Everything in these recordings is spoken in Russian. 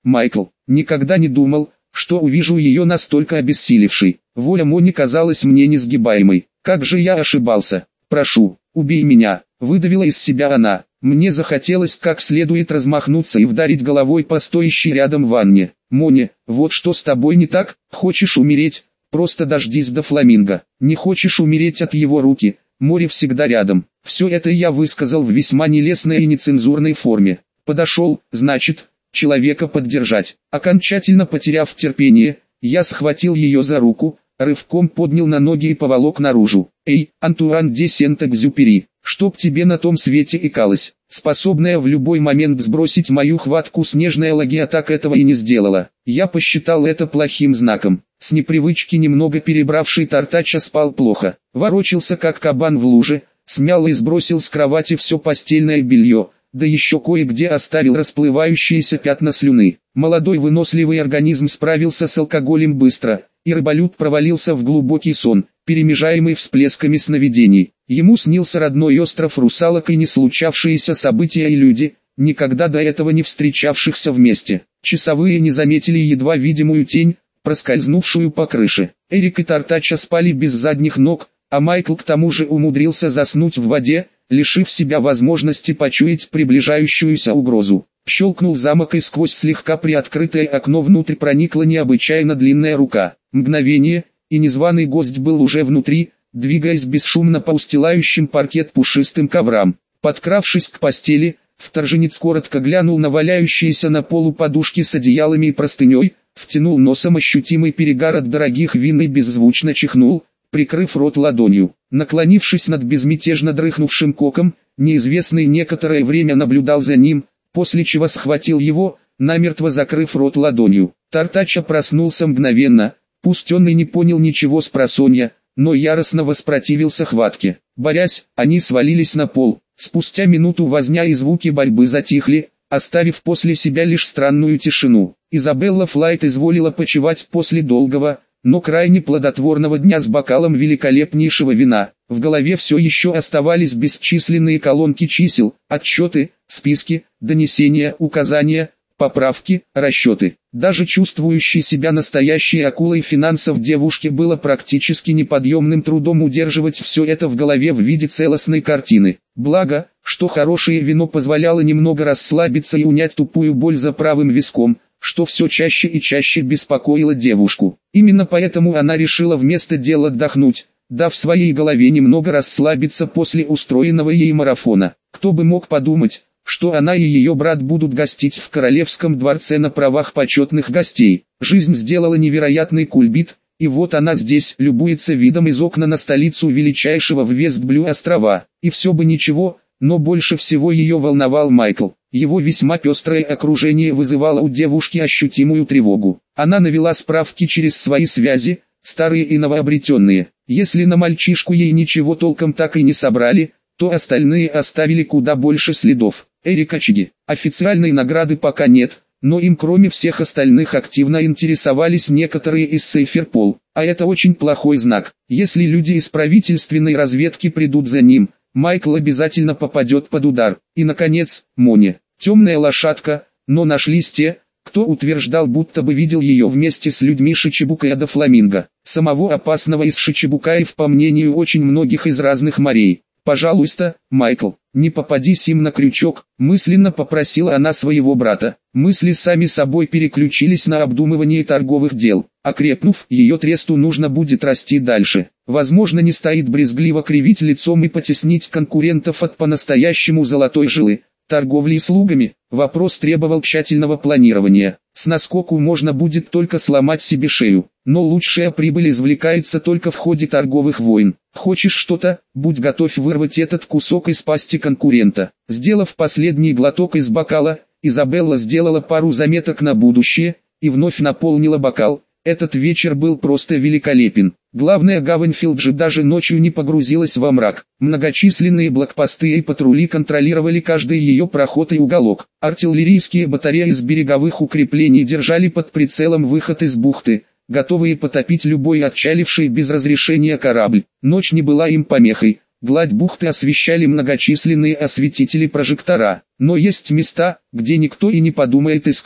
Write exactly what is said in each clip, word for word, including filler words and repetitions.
Майкл. Никогда не думал, что увижу ее настолько обессилевшей. Воля Мони казалась мне несгибаемой. Как же я ошибался. Прошу, убей меня, выдавила из себя она. Мне захотелось как следует размахнуться и вдарить головой по стоящей рядом ванне. Мони, вот что с тобой не так? Хочешь умереть? Просто дождись до Фламинго. Не хочешь умереть от его руки? Море всегда рядом. Все это я высказал в весьма нелестной и нецензурной форме. Подошел, значит, человека поддержать. Окончательно потеряв терпение, я схватил ее за руку, рывком поднял на ноги и поволок наружу. Эй, Антуан де Сент-Экзюпери, чтоб тебе на том свете икалось. Способная в любой момент сбросить мою хватку снежная лагия так этого и не сделала. Я посчитал это плохим знаком. С непривычки немного перебравший Тартача спал плохо. Ворочался как кабан в луже, смял и сбросил с кровати все постельное белье, да еще кое-где оставил расплывающиеся пятна слюны. Молодой выносливый организм справился с алкоголем быстро, и рыболюд провалился в глубокий сон, перемежаемый всплесками сновидений. Ему снился родной остров русалок и не случавшиеся события и люди, никогда до этого не встречавшихся вместе. Часовые не заметили едва видимую тень, проскользнувшую по крыше. Эрик и Тартача спали без задних ног, а Майкл к тому же умудрился заснуть в воде, лишив себя возможности почуять приближающуюся угрозу. Щелкнул замок, и сквозь слегка приоткрытое окно внутрь проникла необычайно длинная рука. Мгновение, и незваный гость был уже внутри, двигаясь бесшумно по устилающим паркет пушистым коврам. Подкравшись к постели, вторженец коротко глянул на валяющиеся на полу подушки с одеялами и простыней, втянул носом ощутимый перегар от дорогих вин и беззвучно чихнул, прикрыв рот ладонью. Наклонившись над безмятежно дрыхнувшим коком, неизвестный некоторое время наблюдал за ним, после чего схватил его, намертво закрыв рот ладонью. Тартача проснулся мгновенно, пусть он и не понял ничего спросонья, но яростно воспротивился хватке. Борясь, они свалились на пол. Спустя минуту возня и звуки борьбы затихли, оставив после себя лишь странную тишину. Изабелла Флайт изволила почивать после долгого, но крайне плодотворного дня с бокалом великолепнейшего вина. В голове все еще оставались бесчисленные колонки чисел, отчеты, списки, донесения, указания, поправки, расчеты. Даже чувствующей себя настоящей акулой финансов девушке было практически неподъемным трудом удерживать все это в голове в виде целостной картины. Благо, что хорошее вино позволяло немного расслабиться и унять тупую боль за правым виском, что все чаще и чаще беспокоило девушку. Именно поэтому она решила вместо дел отдохнуть, дав своей голове немного расслабиться после устроенного ей марафона. Кто бы мог подумать, что она и ее брат будут гостить в королевском дворце на правах почетных гостей. Жизнь сделала невероятный кульбит, и вот она здесь, любуется видом из окна на столицу величайшего в Вестблю острова. И все бы ничего, но больше всего ее волновал Майкл. Его весьма пестрое окружение вызывало у девушки ощутимую тревогу. Она навела справки через свои связи, старые и новообретенные. Если на мальчишку ей ничего толком так и не собрали, то остальные оставили куда больше следов. Эрик Ачиги. Официальной награды пока нет, но им кроме всех остальных активно интересовались некоторые из Сейферпол, а это очень плохой знак. Если люди из правительственной разведки придут за ним, Майкл обязательно попадет под удар. И наконец, Мони. Темная лошадка, но нашлись те, кто утверждал, будто бы видел ее вместе с людьми Шичибукая до Фламинго. Самого опасного из Шичибукаев, по мнению очень многих из разных морей. «Пожалуйста, Майкл, не попадись им на крючок», мысленно попросила она своего брата. Мысли сами собой переключились на обдумывание торговых дел. Окрепнув, ее тресту нужно будет расти дальше. Возможно, не стоит брезгливо кривить лицом и потеснить конкурентов от по-настоящему золотой жилы. Торговли слугами, вопрос требовал тщательного планирования. С наскоку можно будет только сломать себе шею, но лучшая прибыль извлекается только в ходе торговых войн. Хочешь что-то, будь готов вырвать этот кусок из пасти конкурента. Сделав последний глоток из бокала, Изабелла сделала пару заметок на будущее, и вновь наполнила бокал. Этот вечер был просто великолепен. Главная гавань Филджи даже ночью не погрузилась во мрак. Многочисленные блокпосты и патрули контролировали каждый ее проход и уголок. Артиллерийские батареи из береговых укреплений держали под прицелом выход из бухты, готовые потопить любой отчаливший без разрешения корабль. Ночь не была им помехой. Гладь бухты освещали многочисленные осветители прожектора. Но есть места, где никто и не подумает искать.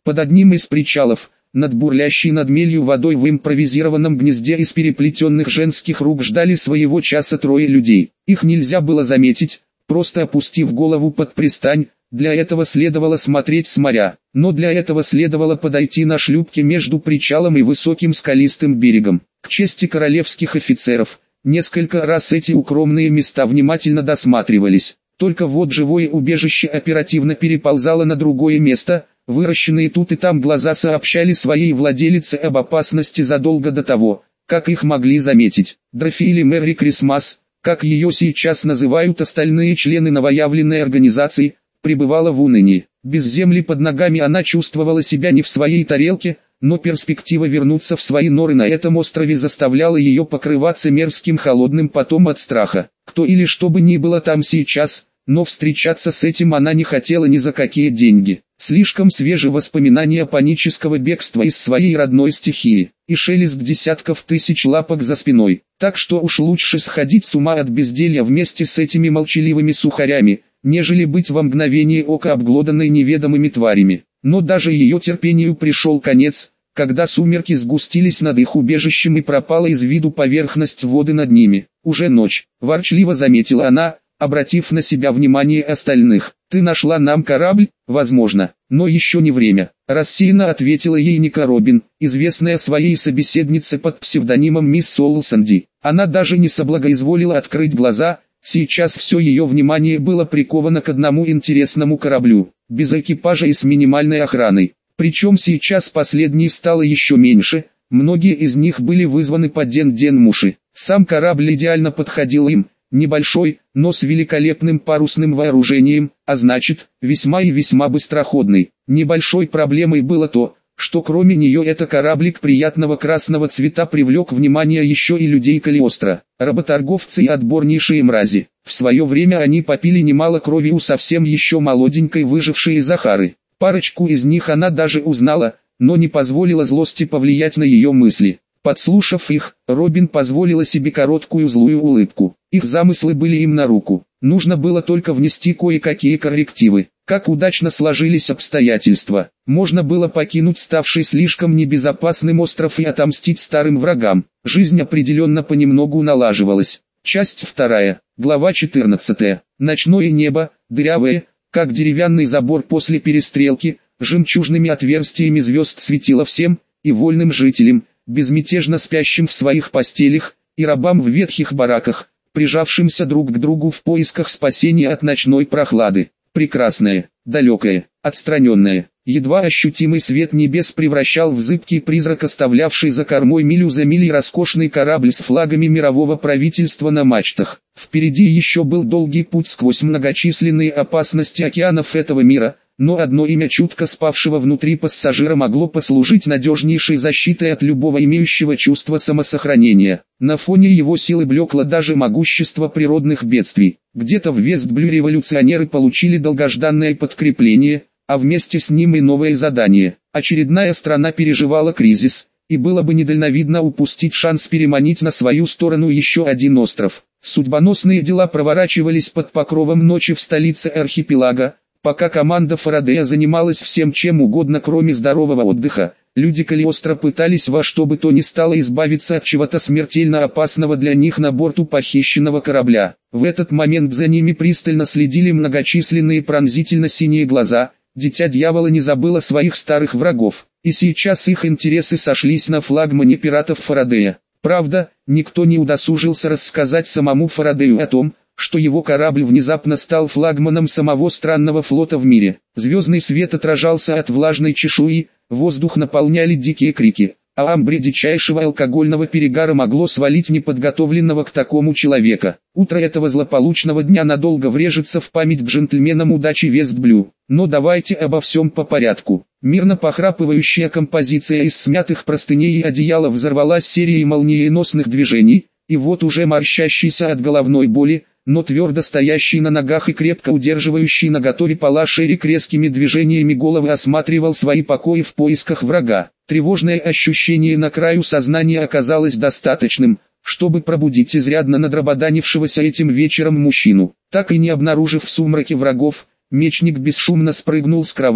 Под одним из причалов, над бурлящей над мелью водой в импровизированном гнезде из переплетенных женских рук ждали своего часа трое людей. Их нельзя было заметить, просто опустив голову под пристань. Для этого следовало смотреть с моря, но для этого следовало подойти на шлюпке между причалом и высоким скалистым берегом. К чести королевских офицеров, несколько раз эти укромные места внимательно досматривались. Только вот живое убежище оперативно переползало на другое место, выращенные тут и там глаза сообщали своей владелице об опасности задолго до того, как их могли заметить. Дорофи или Мэри Крисмас, как ее сейчас называют остальные члены новоявленной организации, пребывала в унынии. Без земли под ногами она чувствовала себя не в своей тарелке, но перспектива вернуться в свои норы на этом острове заставляла ее покрываться мерзким холодным потом от страха. Кто или что бы ни было там сейчас, но встречаться с этим она не хотела ни за какие деньги. Слишком свежи воспоминания панического бегства из своей родной стихии, и шелест десятков тысяч лапок за спиной. Так что уж лучше сходить с ума от безделья вместе с этими молчаливыми сухарями, нежели быть во мгновение ока обглоданной неведомыми тварями. Но даже ее терпению пришел конец, когда сумерки сгустились над их убежищем и пропала из виду поверхность воды над ними. Уже ночь, ворчливо заметила она, обратив на себя внимание остальных. «Ты нашла нам корабль?» «Возможно, но еще не время», — рассеянно ответила ей Ника Робин, известная своей собеседнице под псевдонимом мисс Солсонди. Она даже не соблагоизволила открыть глаза. Сейчас все ее внимание было приковано к одному интересному кораблю, без экипажа и с минимальной охраной. Причем сейчас последней стало еще меньше, многие из них были вызваны по Ден-Ден-Муши. Сам корабль идеально подходил им, небольшой, но с великолепным парусным вооружением, а значит, весьма и весьма быстроходный. Небольшой проблемой было то, что кроме нее этот кораблик приятного красного цвета привлек внимание еще и людей Калиостро, работорговцы и отборнейшие мрази. В свое время они попили немало крови у совсем еще молоденькой выжившей Захары. Парочку из них она даже узнала, но не позволила злости повлиять на ее мысли. Подслушав их, Робин позволила себе короткую злую улыбку. Их замыслы были им на руку. Нужно было только внести кое-какие коррективы. Как удачно сложились обстоятельства. Можно было покинуть ставший слишком небезопасным остров и отомстить старым врагам. Жизнь определенно понемногу налаживалась. Часть вторая, глава четырнадцатая. Ночное небо, дырявое, как деревянный забор после перестрелки, жемчужными отверстиями звезд светило всем, и вольным жителям, безмятежно спящим в своих постелях, и рабам в ветхих бараках, прижавшимся друг к другу в поисках спасения от ночной прохлады. Прекрасное, далекое, отстраненное, едва ощутимый свет небес превращал в зыбкий призрак, оставлявший за кормой милю за милей роскошный корабль с флагами мирового правительства на мачтах. Впереди еще был долгий путь сквозь многочисленные опасности океанов этого мира, но одно имя чутко спавшего внутри пассажира могло послужить надежнейшей защитой от любого имеющего чувство самосохранения. На фоне его силы блекло даже могущество природных бедствий. Где-то в Вестблю революционеры получили долгожданное подкрепление, а вместе с ним и новое задание. Очередная страна переживала кризис, и было бы недальновидно упустить шанс переманить на свою сторону еще один остров. Судьбоносные дела проворачивались под покровом ночи в столице архипелага. Пока команда Фарадея занималась всем чем угодно кроме здорового отдыха, люди Калиостро пытались во что бы то ни стало избавиться от чего-то смертельно опасного для них на борту похищенного корабля. В этот момент за ними пристально следили многочисленные пронзительно-синие глаза. Дитя дьявола не забыло своих старых врагов, и сейчас их интересы сошлись на флагмане пиратов Фарадея. Правда, никто не удосужился рассказать самому Фарадею о том, что его корабль внезапно стал флагманом самого странного флота в мире. Звездный свет отражался от влажной чешуи, воздух наполняли дикие крики, а амбре дичайшего алкогольного перегара могло свалить неподготовленного к такому человека. Утро этого злополучного дня надолго врежется в память джентльменам удачи Вестблю. Но давайте обо всем по порядку. Мирно похрапывающая композиция из смятых простыней и одеяла взорвалась серией молниеносных движений, и вот уже морщащийся от головной боли, но твердо стоящий на ногах и крепко удерживающий наготове пола Шерик резкими движениями головы осматривал свои покои в поисках врага. Тревожное ощущение на краю сознания оказалось достаточным, чтобы пробудить изрядно надрабоданившегося этим вечером мужчину. Так и не обнаружив в сумраке врагов, мечник бесшумно спрыгнул с кровати,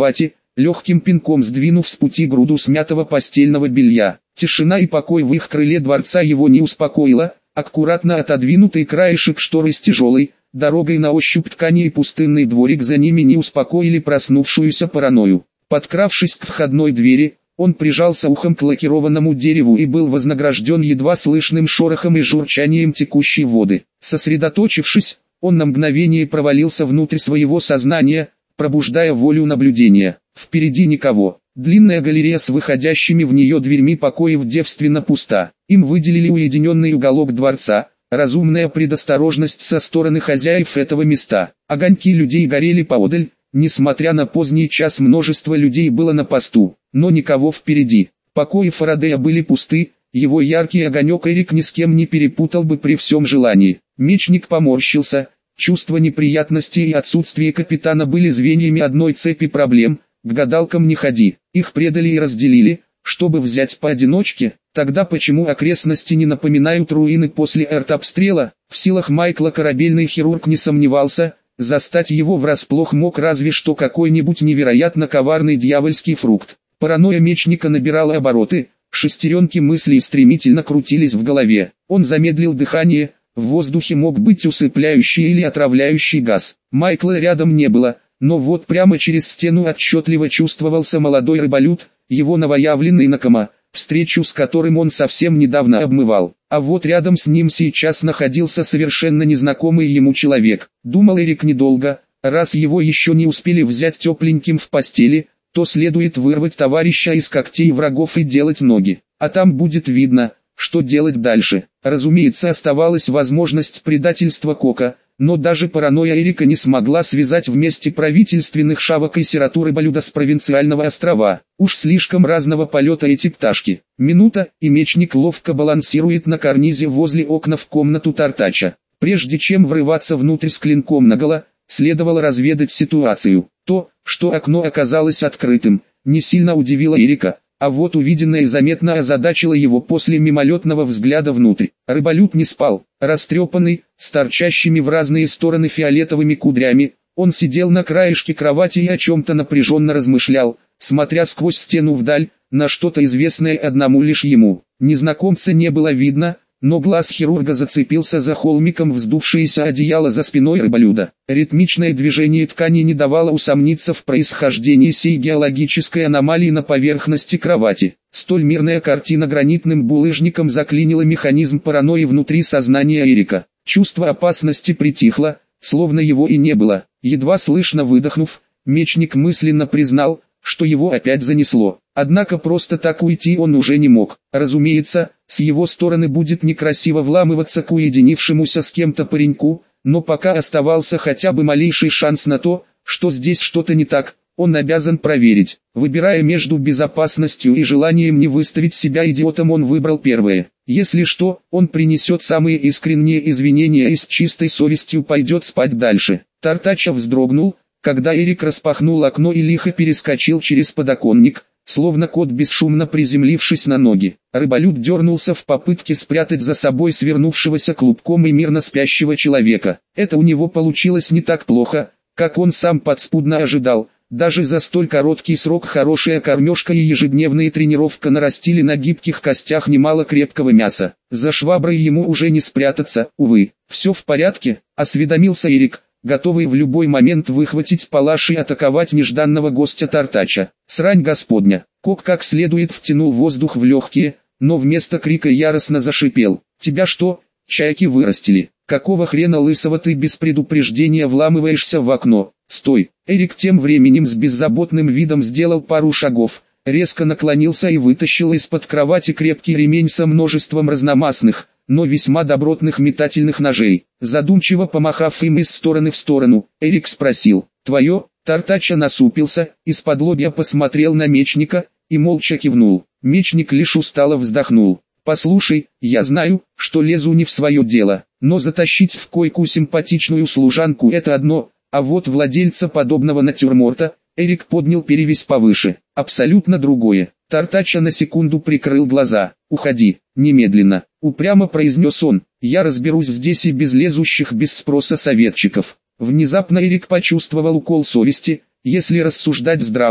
легким пинком сдвинув с пути груду смятого постельного белья. Тишина и покой в их крыле дворца его не успокоила. Аккуратно отодвинутый краешек шторы с тяжелой дорогой на ощупь ткани и пустынный дворик за ними не успокоили проснувшуюся паранойю. Подкравшись к входной двери, он прижался ухом к лакированному дереву и был вознагражден едва слышным шорохом и журчанием текущей воды. Сосредоточившись, он на мгновение провалился внутрь своего сознания, пробуждая волю наблюдения. Впереди никого. Длинная галерея с выходящими в нее дверьми покоев девственно пуста. Им выделили уединенный уголок дворца, разумная предосторожность со стороны хозяев этого места. Огоньки людей горели поодаль, несмотря на поздний час множество людей было на посту, но никого впереди. Покои Фарадея были пусты, его яркий огонек Эрик ни с кем не перепутал бы при всем желании. Мечник поморщился, чувство неприятности и отсутствие капитана были звеньями одной цепи проблем. К гадалкам не ходи, их предали и разделили, чтобы взять поодиночке. Тогда почему окрестности не напоминают руины после артобстрела? В силах Майкла корабельный хирург не сомневался, застать его врасплох мог разве что какой-нибудь невероятно коварный дьявольский фрукт. Паранойя мечника набирала обороты, шестеренки мыслей стремительно крутились в голове. Он замедлил дыхание, в воздухе мог быть усыпляющий или отравляющий газ. Майкла рядом не было. Но вот прямо через стену отчетливо чувствовался молодой рыболюд, его новоявленный накома, встречу с которым он совсем недавно обмывал. А вот рядом с ним сейчас находился совершенно незнакомый ему человек. Думал Эрик недолго, раз его еще не успели взять тепленьким в постели, то следует вырвать товарища из когтей врагов и делать ноги. А там будет видно, что делать дальше. Разумеется, оставалась возможность предательства Кока. Но даже паранойя Эрика не смогла связать вместе правительственных шавок и сироту рыболюда с провинциального острова. Уж слишком разного полета эти пташки. Минута, и мечник ловко балансирует на карнизе возле окна в комнату Тартача. Прежде чем врываться внутрь с клинком наголо, следовало разведать ситуацию. То, что окно оказалось открытым, не сильно удивило Эрика. А вот увиденное заметно озадачило его после мимолетного взгляда внутрь. Рыболюд не спал, растрепанный, с торчащими в разные стороны фиолетовыми кудрями. Он сидел на краешке кровати и о чем-то напряженно размышлял, смотря сквозь стену вдаль, на что-то известное одному лишь ему. Незнакомца не было видно, но глаз хирурга зацепился за холмиком вздувшееся одеяло за спиной рыболюда. Ритмичное движение ткани не давало усомниться в происхождении сей геологической аномалии на поверхности кровати. Столь мирная картина гранитным булыжником заклинила механизм паранойи внутри сознания Эрика. Чувство опасности притихло, словно его и не было. Едва слышно выдохнув, мечник мысленно признал, что его опять занесло. Однако просто так уйти он уже не мог. Разумеется, с его стороны будет некрасиво вламываться к уединившемуся с кем-то пареньку, но пока оставался хотя бы малейший шанс на то, что здесь что-то не так, он обязан проверить. Выбирая между безопасностью и желанием не выставить себя идиотом, он выбрал первое. Если что, он принесет самые искренние извинения и с чистой совестью пойдет спать дальше. Тартача вздрогнул, когда Эрик распахнул окно и лихо перескочил через подоконник, словно кот бесшумно приземлившись на ноги. Рыболюд дернулся в попытке спрятать за собой свернувшегося клубком и мирно спящего человека. Это у него получилось не так плохо, как он сам подспудно ожидал. Даже за столь короткий срок хорошая кормежка и ежедневная тренировка нарастили на гибких костях немало крепкого мяса. За шваброй ему уже не спрятаться, увы. «Все в порядке?» – осведомился Эрик, готовый в любой момент выхватить палаш и атаковать нежданного гостя Тартача. «Срань господня!» Кок как следует втянул воздух в легкие, но вместо крика яростно зашипел. «Тебя что, чайки вырастили? Какого хрена лысого ты без предупреждения вламываешься в окно? Стой!» Эрик тем временем с беззаботным видом сделал пару шагов, резко наклонился и вытащил из-под кровати крепкий ремень со множеством разномастных, но весьма добротных метательных ножей. Задумчиво помахав им из стороны в сторону, Эрик спросил: «Твое?» Тартача насупился, из-под лобья посмотрел на мечника и молча кивнул. Мечник лишь устало вздохнул. «Послушай, я знаю, что лезу не в свое дело, но затащить в койку симпатичную служанку — это одно, а вот владельца подобного натюрморта», Эрик поднял перевязь повыше, «абсолютно другое». Тартача на секунду прикрыл глаза. «Уходи, немедленно», — упрямо произнес он. «Я разберусь здесь и без лезущих без спроса советчиков». Внезапно Эрик почувствовал укол совести. Если рассуждать здраво,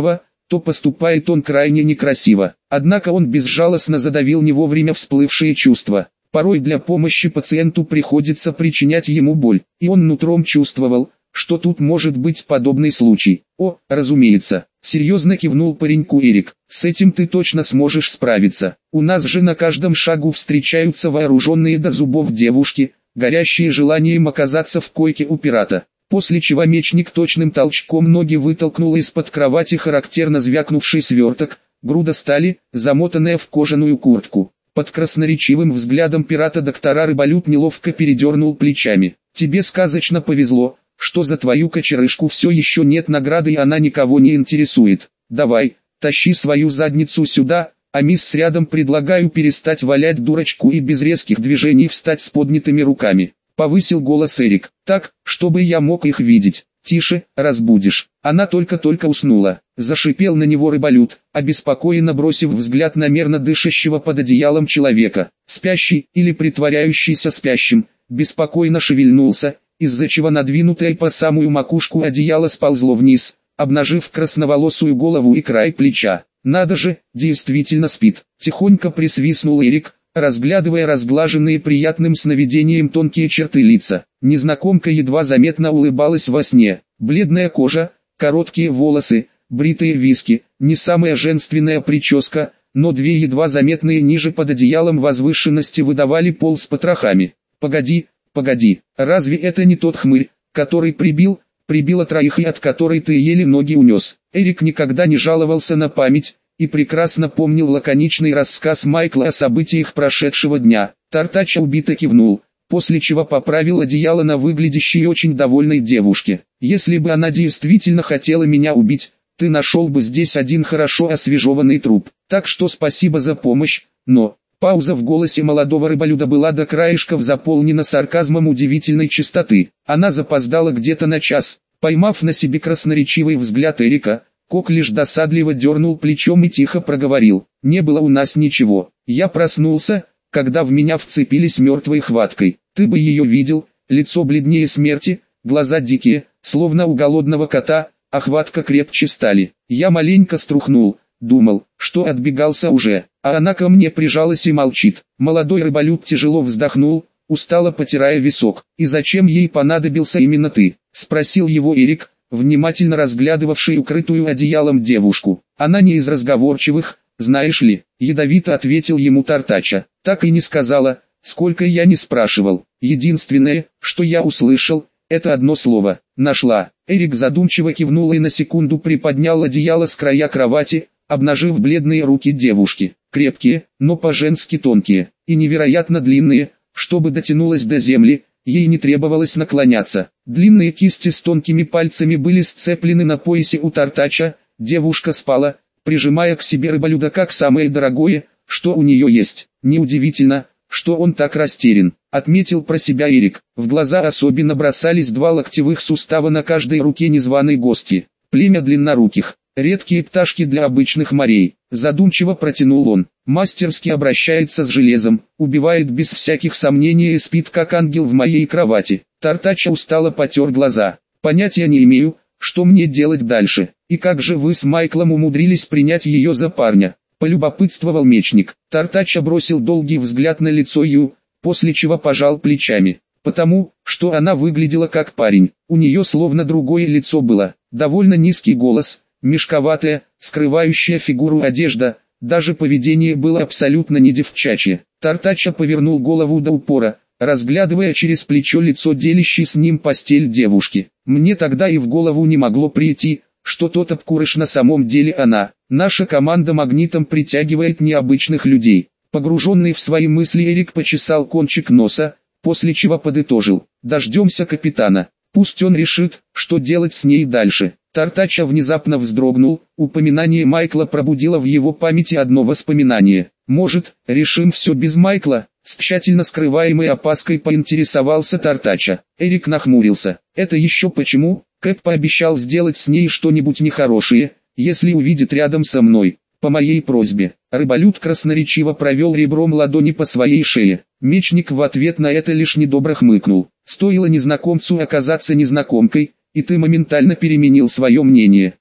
то поступает он крайне некрасиво. Однако он безжалостно задавил не вовремя всплывшие чувства. Порой для помощи пациенту приходится причинять ему боль, и он нутром чувствовал, что тут может быть подобный случай. «О, разумеется», — серьезно кивнул пареньку Эрик, — «с этим ты точно сможешь справиться. У нас же на каждом шагу встречаются вооруженные до зубов девушки, горящие желанием оказаться в койке у пирата». После чего мечник точным толчком ноги вытолкнул из-под кровати характерно звякнувший сверток, груда стали, замотанная в кожаную куртку. Под красноречивым взглядом пирата доктора Рыболюб неловко передернул плечами. «Тебе сказочно повезло, что за твою кочерышку все еще нет награды и она никого не интересует. Давай, тащи свою задницу сюда, а мисс рядом предлагаю перестать валять дурочку и без резких движений встать с поднятыми руками». Повысил голос Эрик, так, чтобы я мог их видеть. «Тише, разбудишь». Она только-только уснула. Зашипел на него Рыболюб, обеспокоенно бросив взгляд на мерно дышащего под одеялом человека. Спящий, или притворяющийся спящим, беспокойно шевельнулся, из-за чего надвинутое по самую макушку одеяло сползло вниз, обнажив красноволосую голову и край плеча. «Надо же, действительно спит», — тихонько присвистнул Эрик, разглядывая разглаженные приятным сновидением тонкие черты лица. Незнакомка едва заметно улыбалась во сне. Бледная кожа, короткие волосы, бритые виски, не самая женственная прическа, но две едва заметные ниже под одеялом возвышенности выдавали пол с потрохами. «Погоди, погоди, разве это не тот хмырь, который прибил, прибила троих и от которой ты еле ноги унес?» Эрик никогда не жаловался на память, и прекрасно помнил лаконичный рассказ Майкла о событиях прошедшего дня. Тартача убито кивнул, после чего поправил одеяло на выглядящей очень довольной девушке. «Если бы она действительно хотела меня убить, ты нашел бы здесь один хорошо освежеванный труп. Так что спасибо за помощь, но...» Пауза в голосе молодого рыболюда была до краешков заполнена сарказмом удивительной чистоты. Она запоздала где-то на час, поймав на себе красноречивый взгляд Эрика. Кок лишь досадливо дернул плечом и тихо проговорил: «Не было у нас ничего. Я проснулся, когда в меня вцепились мертвой хваткой. Ты бы ее видел, лицо бледнее смерти, глаза дикие, словно у голодного кота, а хватка крепче стали. Я маленько струхнул, думал, что отбегался уже, а она ко мне прижалась и молчит». Молодой рыболюб тяжело вздохнул, устало потирая висок. «И зачем ей понадобился именно ты?» — спросил его Эрик, внимательно разглядывавший укрытую одеялом девушку. «Она не из разговорчивых, знаешь ли», — ядовито ответил ему Тартача. «Так и не сказала, сколько я не спрашивал. Единственное, что я услышал, это одно слово — нашла». Эрик задумчиво кивнул и на секунду приподнял одеяло с края кровати, обнажив бледные руки девушки. Крепкие, но по-женски тонкие, и невероятно длинные, чтобы дотянулась до земли. Ей не требовалось наклоняться. Длинные кисти с тонкими пальцами были сцеплены на поясе у Тартача. Девушка спала, прижимая к себе рыболюда как самое дорогое, что у нее есть. Неудивительно, что он так растерян, отметил про себя Эрик. В глаза особенно бросались два локтевых сустава на каждой руке незваной гости. Племя длинноруких, редкие пташки для обычных морей. Задумчиво протянул он. Мастерски обращается с железом, убивает без всяких сомнений и спит как ангел в моей кровати. Тартача устало потер глаза. «Понятия не имею, что мне делать дальше. И как же вы с Майклом умудрились принять ее за парня?» — полюбопытствовал мечник. Тартача бросил долгий взгляд на лицо Ю, после чего пожал плечами. «Потому, что она выглядела как парень. У нее словно другое лицо было, довольно низкий голос, мешковатая, скрывающая фигуру одежда, даже поведение было абсолютно не девчачье». Тартача повернул голову до упора, разглядывая через плечо лицо делящей с ним постель девушки. «Мне тогда и в голову не могло прийти, что тот обкурыш на самом деле она. Наша команда магнитом притягивает необычных людей». Погруженный в свои мысли Эрик почесал кончик носа, после чего подытожил: «Дождемся капитана. Пусть он решит, что делать с ней дальше». Тартача внезапно вздрогнул, упоминание Майкла пробудило в его памяти одно воспоминание. «Может, решим все без Майкла?» С тщательно скрываемой опаской поинтересовался Тартача. Эрик нахмурился. «Это еще почему?» Кэп пообещал сделать с ней что-нибудь нехорошее, если увидит рядом со мной, по моей просьбе. Рыболюд красноречиво провел ребром ладони по своей шее. Мечник в ответ на это лишь недобро хмыкнул. «Стоило незнакомцу оказаться незнакомкой, и ты моментально переменил свое мнение.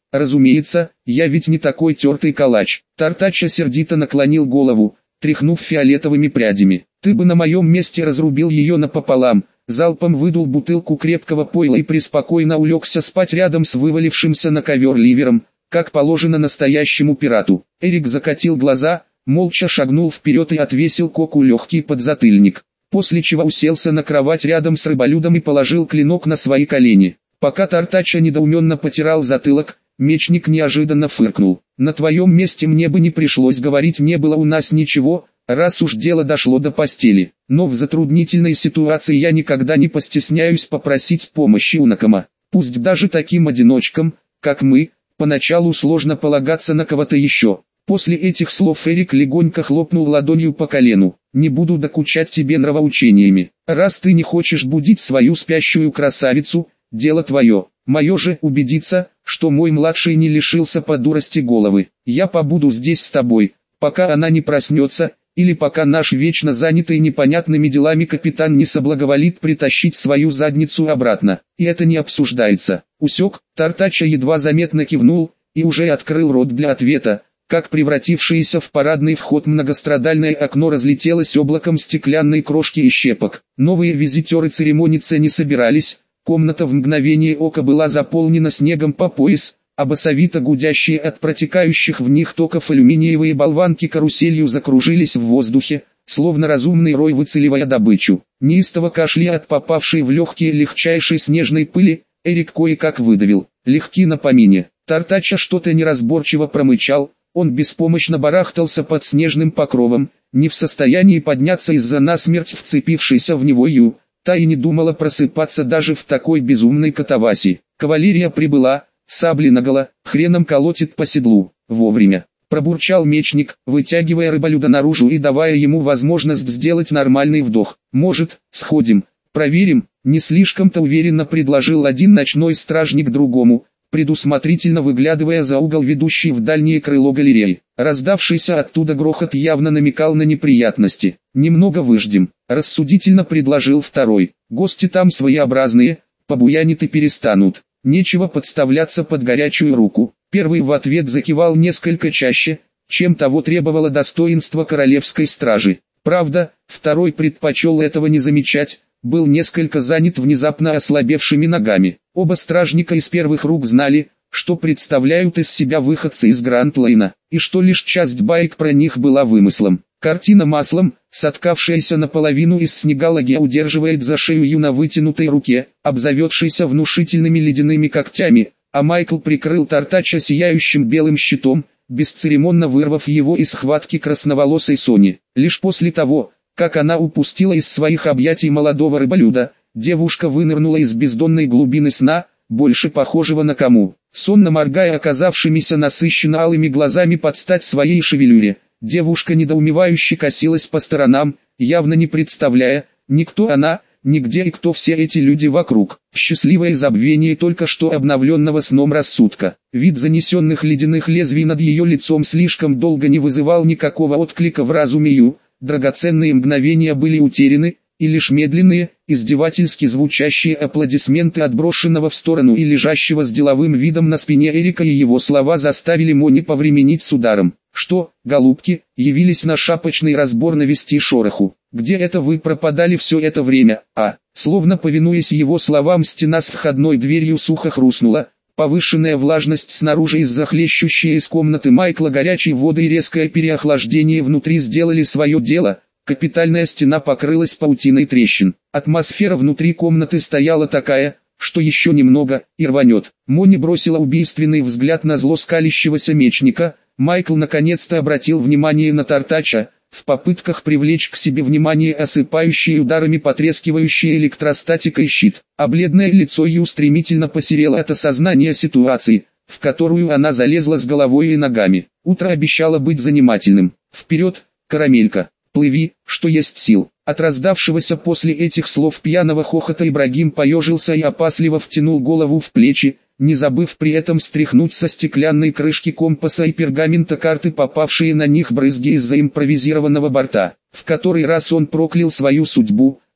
Разумеется, я ведь не такой тертый калач. Тартача сердито наклонил голову, тряхнув фиолетовыми прядями. Ты бы на моем месте разрубил ее напополам. Залпом выдул бутылку крепкого пойла и преспокойно улегся спать рядом с вывалившимся на ковер ливером, как положено настоящему пирату. Эрик закатил глаза, молча шагнул вперед и отвесил Коку легкий подзатыльник, после чего уселся на кровать рядом с рыболюдом и положил клинок на свои колени. Пока Тартача недоуменно потирал затылок, мечник неожиданно фыркнул. «На твоем месте мне бы не пришлось говорить, не было у нас ничего, раз уж дело дошло до постели. Но в затруднительной ситуации я никогда не постесняюсь попросить помощи у Накама. Пусть даже таким одиночкам, как мы, поначалу сложно полагаться на кого-то еще». После этих слов Эрик легонько хлопнул ладонью по колену. «Не буду докучать тебе нравоучениями. Раз ты не хочешь будить свою спящую красавицу, дело твое. Мое же убедиться, что мой младший не лишился по дурости головы. Я побуду здесь с тобой, пока она не проснется, или пока наш вечно занятый непонятными делами капитан не соблаговолит притащить свою задницу обратно. И это не обсуждается». Усек, Тартача едва заметно кивнул, и уже открыл рот для ответа, как превратившееся в парадный вход многострадальное окно разлетелось облаком стеклянной крошки и щепок. Новые визитеры церемониться не собирались. Комната в мгновение ока была заполнена снегом по пояс, а басовито гудящие от протекающих в них токов алюминиевые болванки каруселью закружились в воздухе, словно разумный рой выцеливая добычу. Неистово кашляя от попавшей в легкие легчайшей снежной пыли, Эрик кое-как выдавил: «Легки на помине». Тартача что-то неразборчиво промычал, он беспомощно барахтался под снежным покровом, не в состоянии подняться из-за насмерть вцепившейся в него Ю. Та и не думала просыпаться даже в такой безумной катавасии. Кавалерия прибыла, сабли наголо, хреном колотит по седлу. Вовремя. Пробурчал мечник, вытягивая рыболюда наружу и давая ему возможность сделать нормальный вдох. «Может, сходим, проверим?» Не слишком-то уверенно предложил один ночной стражник другому, предусмотрительно выглядывая за угол ведущий в дальнее крыло галереи. Раздавшийся оттуда грохот явно намекал на неприятности. «Немного выждем», — рассудительно предложил второй. «Гости там своеобразные, побуянит и перестанут. Нечего подставляться под горячую руку». Первый в ответ закивал несколько чаще, чем того требовало достоинство королевской стражи. Правда, второй предпочел этого не замечать, был несколько занят внезапно ослабевшими ногами. Оба стражника из первых рук знали, что представляют из себя выходцы из Гранд-Лейна, и что лишь часть баек про них была вымыслом. Картина маслом, соткавшаяся наполовину из снега лагия удерживает за шею Ю на вытянутой руке, обзаведшейся внушительными ледяными когтями, а Майкл прикрыл Тартача сияющим белым щитом, бесцеремонно вырвав его из схватки красноволосой Сони. Лишь после того, как она упустила из своих объятий молодого рыболюда, девушка вынырнула из бездонной глубины сна, больше похожего на кому. Сонно моргая оказавшимися насыщенно алыми глазами под стать своей шевелюре, девушка недоумевающе косилась по сторонам, явно не представляя, ни кто она, нигде и кто все эти люди вокруг. Счастливое забвение только что обновленного сном рассудка. Вид занесенных ледяных лезвий над ее лицом слишком долго не вызывал никакого отклика в разуме Ю. Драгоценные мгновения были утеряны, и лишь медленные, издевательски звучащие аплодисменты отброшенного в сторону и лежащего с деловым видом на спине Эрика и его слова заставили Мони повременить с ударом. «Что, голубки, явились на шапочный разбор навести шороху? Где это вы пропадали все это время?» А, словно повинуясь его словам, стена с входной дверью сухо хрустнула. Повышенная влажность снаружи и захлещущая из комнаты Майкла горячей воды и резкое переохлаждение внутри сделали свое дело. Капитальная стена покрылась паутиной трещин. Атмосфера внутри комнаты стояла такая, что еще немного, и рванет. Мони бросила убийственный взгляд на зло скалящегося мечника. Майкл наконец-то обратил внимание на Тартача, в попытках привлечь к себе внимание осыпающие ударами потрескивающие электростатикой щит, а бледное лицо Ю стремительно посерело от осознания ситуации, в которую она залезла с головой и ногами. Утро обещало быть занимательным. «Вперед, карамелька, плыви, что есть сил». От раздавшегося после этих слов пьяного хохота Ибрагим поежился и опасливо втянул голову в плечи, не забыв при этом стряхнуть со стеклянной крышки компаса и пергамента карты попавшие на них брызги из-за импровизированного борта. В который раз он проклял свою судьбу,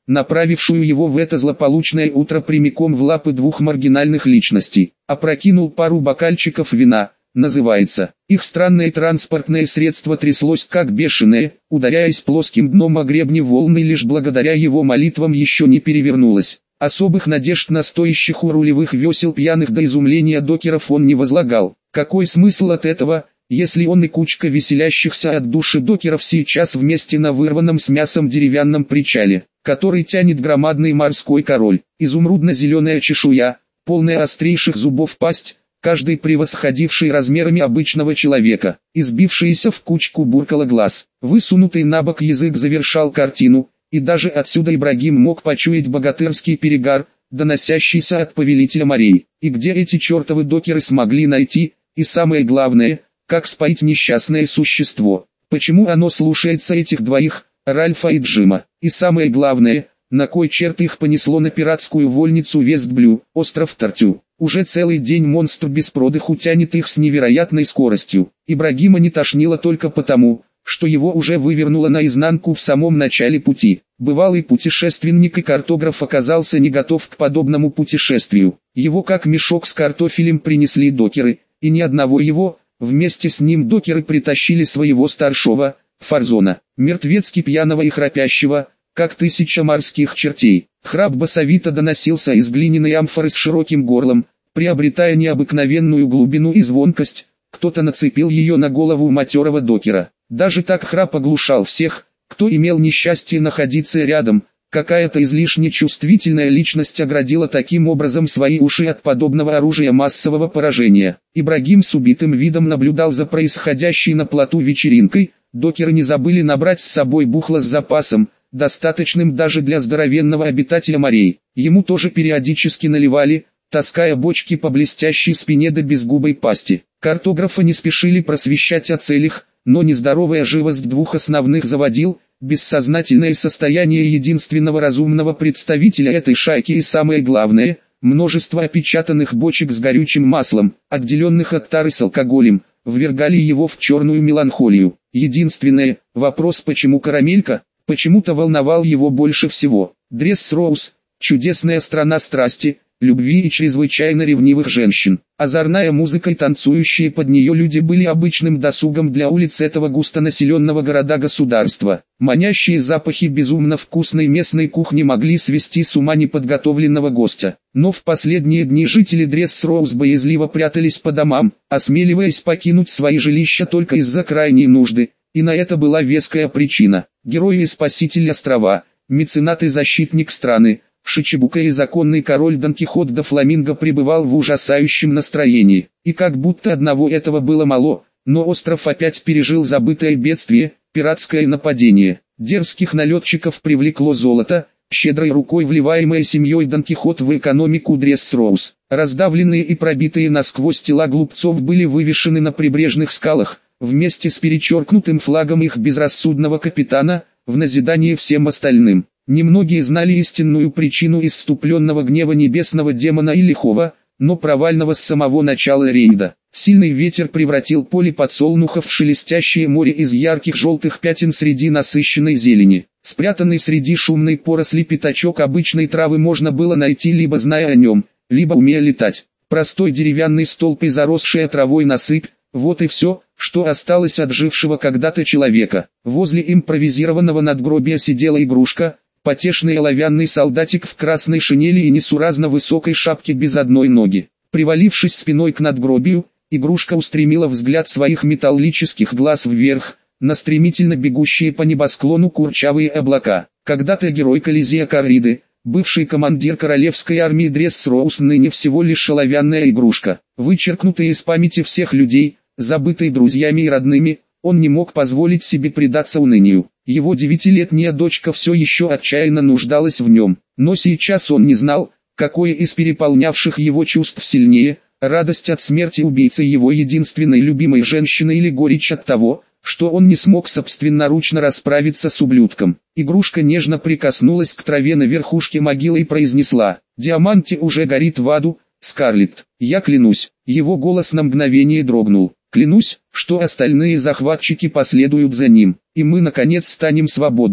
направившую его в это злополучное утро прямиком в лапы двух маргинальных личностей. Опрокинул пару бокальчиков вина, называется. Их странное транспортное средство тряслось как бешеное, ударяясь плоским дном о гребни волны, лишь благодаря его молитвам еще не перевернулось. Особых надежд на стоящих у рулевых весел пьяных до изумления докеров он не возлагал. Какой смысл от этого, если он и кучка веселящихся от души докеров сейчас вместе на вырванном с мясом деревянном причале, который тянет громадный морской король, изумрудно-зеленая чешуя, полная острейших зубов пасть, каждый превосходивший размерами обычного человека, избившийся в кучку буркала глаз, высунутый на бок язык завершал картину, и даже отсюда Ибрагим мог почуять богатырский перегар, доносящийся от повелителя морей. И где эти чертовы докеры смогли найти, и самое главное, как споить несчастное существо, почему оно слушается этих двоих, Ральфа и Джима, и самое главное, на кой черт их понесло на пиратскую вольницу Вестблю, остров Тартю. Уже целый день монстр без продыху тянет их с невероятной скоростью. Ибрагима не тошнило только потому, что его уже вывернуло наизнанку в самом начале пути. Бывалый путешественник и картограф оказался не готов к подобному путешествию. Его как мешок с картофелем принесли докеры, и ни одного его, вместе с ним докеры притащили своего старшего, Фарзона, мертвецки пьяного и храпящего, как тысяча морских чертей. Храп басовито доносился из глиняной амфоры с широким горлом, приобретая необыкновенную глубину и звонкость. Кто-то нацепил ее на голову матерого докера. Даже так храп оглушал всех, кто имел несчастье находиться рядом. Какая-то излишне чувствительная личность оградила таким образом свои уши от подобного оружия массового поражения. Ибрагим с убитым видом наблюдал за происходящей на плоту вечеринкой. Докеры не забыли набрать с собой бухло с запасом, достаточным даже для здоровенного обитателя морей. Ему тоже периодически наливали, таская бочки по блестящей спине до безгубой пасти. Картографа не спешили просвещать о целях, но нездоровая живость двух основных заводил, бессознательное состояние единственного разумного представителя этой шайки и самое главное, множество опечатанных бочек с горючим маслом, отделенных от тары с алкоголем, ввергали его в черную меланхолию. Единственное, вопрос почему карамелька, почему-то волновал его больше всего. Дресс-Роуз, чудесная страна страсти, любви и чрезвычайно ревнивых женщин. Озорная музыка и танцующие под нее люди были обычным досугом для улиц этого густонаселенного города-государства. Манящие запахи безумно вкусной местной кухни могли свести с ума неподготовленного гостя. Но в последние дни жители Дресс-Роуз боязливо прятались по домам, осмеливаясь покинуть свои жилища только из-за крайней нужды, и на это была веская причина. Герои и спаситель острова, меценат и защитник страны, Шичибука и законный король Дон Кихот де Фламинго пребывал в ужасающем настроении, и как будто одного этого было мало, но остров опять пережил забытое бедствие, пиратское нападение. Дерзких налетчиков привлекло золото, щедрой рукой вливаемое семьей Дон Кихот в экономику Дресс-Роуз. Раздавленные и пробитые насквозь тела глупцов были вывешены на прибрежных скалах, вместе с перечеркнутым флагом их безрассудного капитана, в назидание всем остальным. Немногие знали истинную причину исступленного гнева небесного демона и лихого, но провального с самого начала рейда. Сильный ветер превратил поле подсолнухов в шелестящее море из ярких желтых пятен среди насыщенной зелени. Спрятанный среди шумной поросли пятачок обычной травы можно было найти, либо зная о нем, либо умея летать. Простой деревянный столб и заросшая травой насыпь — вот и все, что осталось от жившего когда-то человека. Возле импровизированного надгробия сидела игрушка, потешный оловянный солдатик в красной шинели и несуразно высокой шапке без одной ноги. Привалившись спиной к надгробию, игрушка устремила взгляд своих металлических глаз вверх, на стремительно бегущие по небосклону курчавые облака. Когда-то герой Колизея Корриды, бывший командир королевской армии Дресс-Роуз, ныне всего лишь оловянная игрушка, вычеркнутая из памяти всех людей, забытый друзьями и родными, он не мог позволить себе предаться унынию. Его девятилетняя дочка все еще отчаянно нуждалась в нем, но сейчас он не знал, какое из переполнявших его чувств сильнее, радость от смерти убийцы его единственной любимой женщины или горечь от того, что он не смог собственноручно расправиться с ублюдком. Игрушка нежно прикоснулась к траве на верхушке могилы и произнесла: «Диаманти уже горит в аду, Скарлетт, я клянусь». Его голос на мгновение дрогнул. «Клянусь, что остальные захватчики последуют за ним, и мы наконец станем свободными».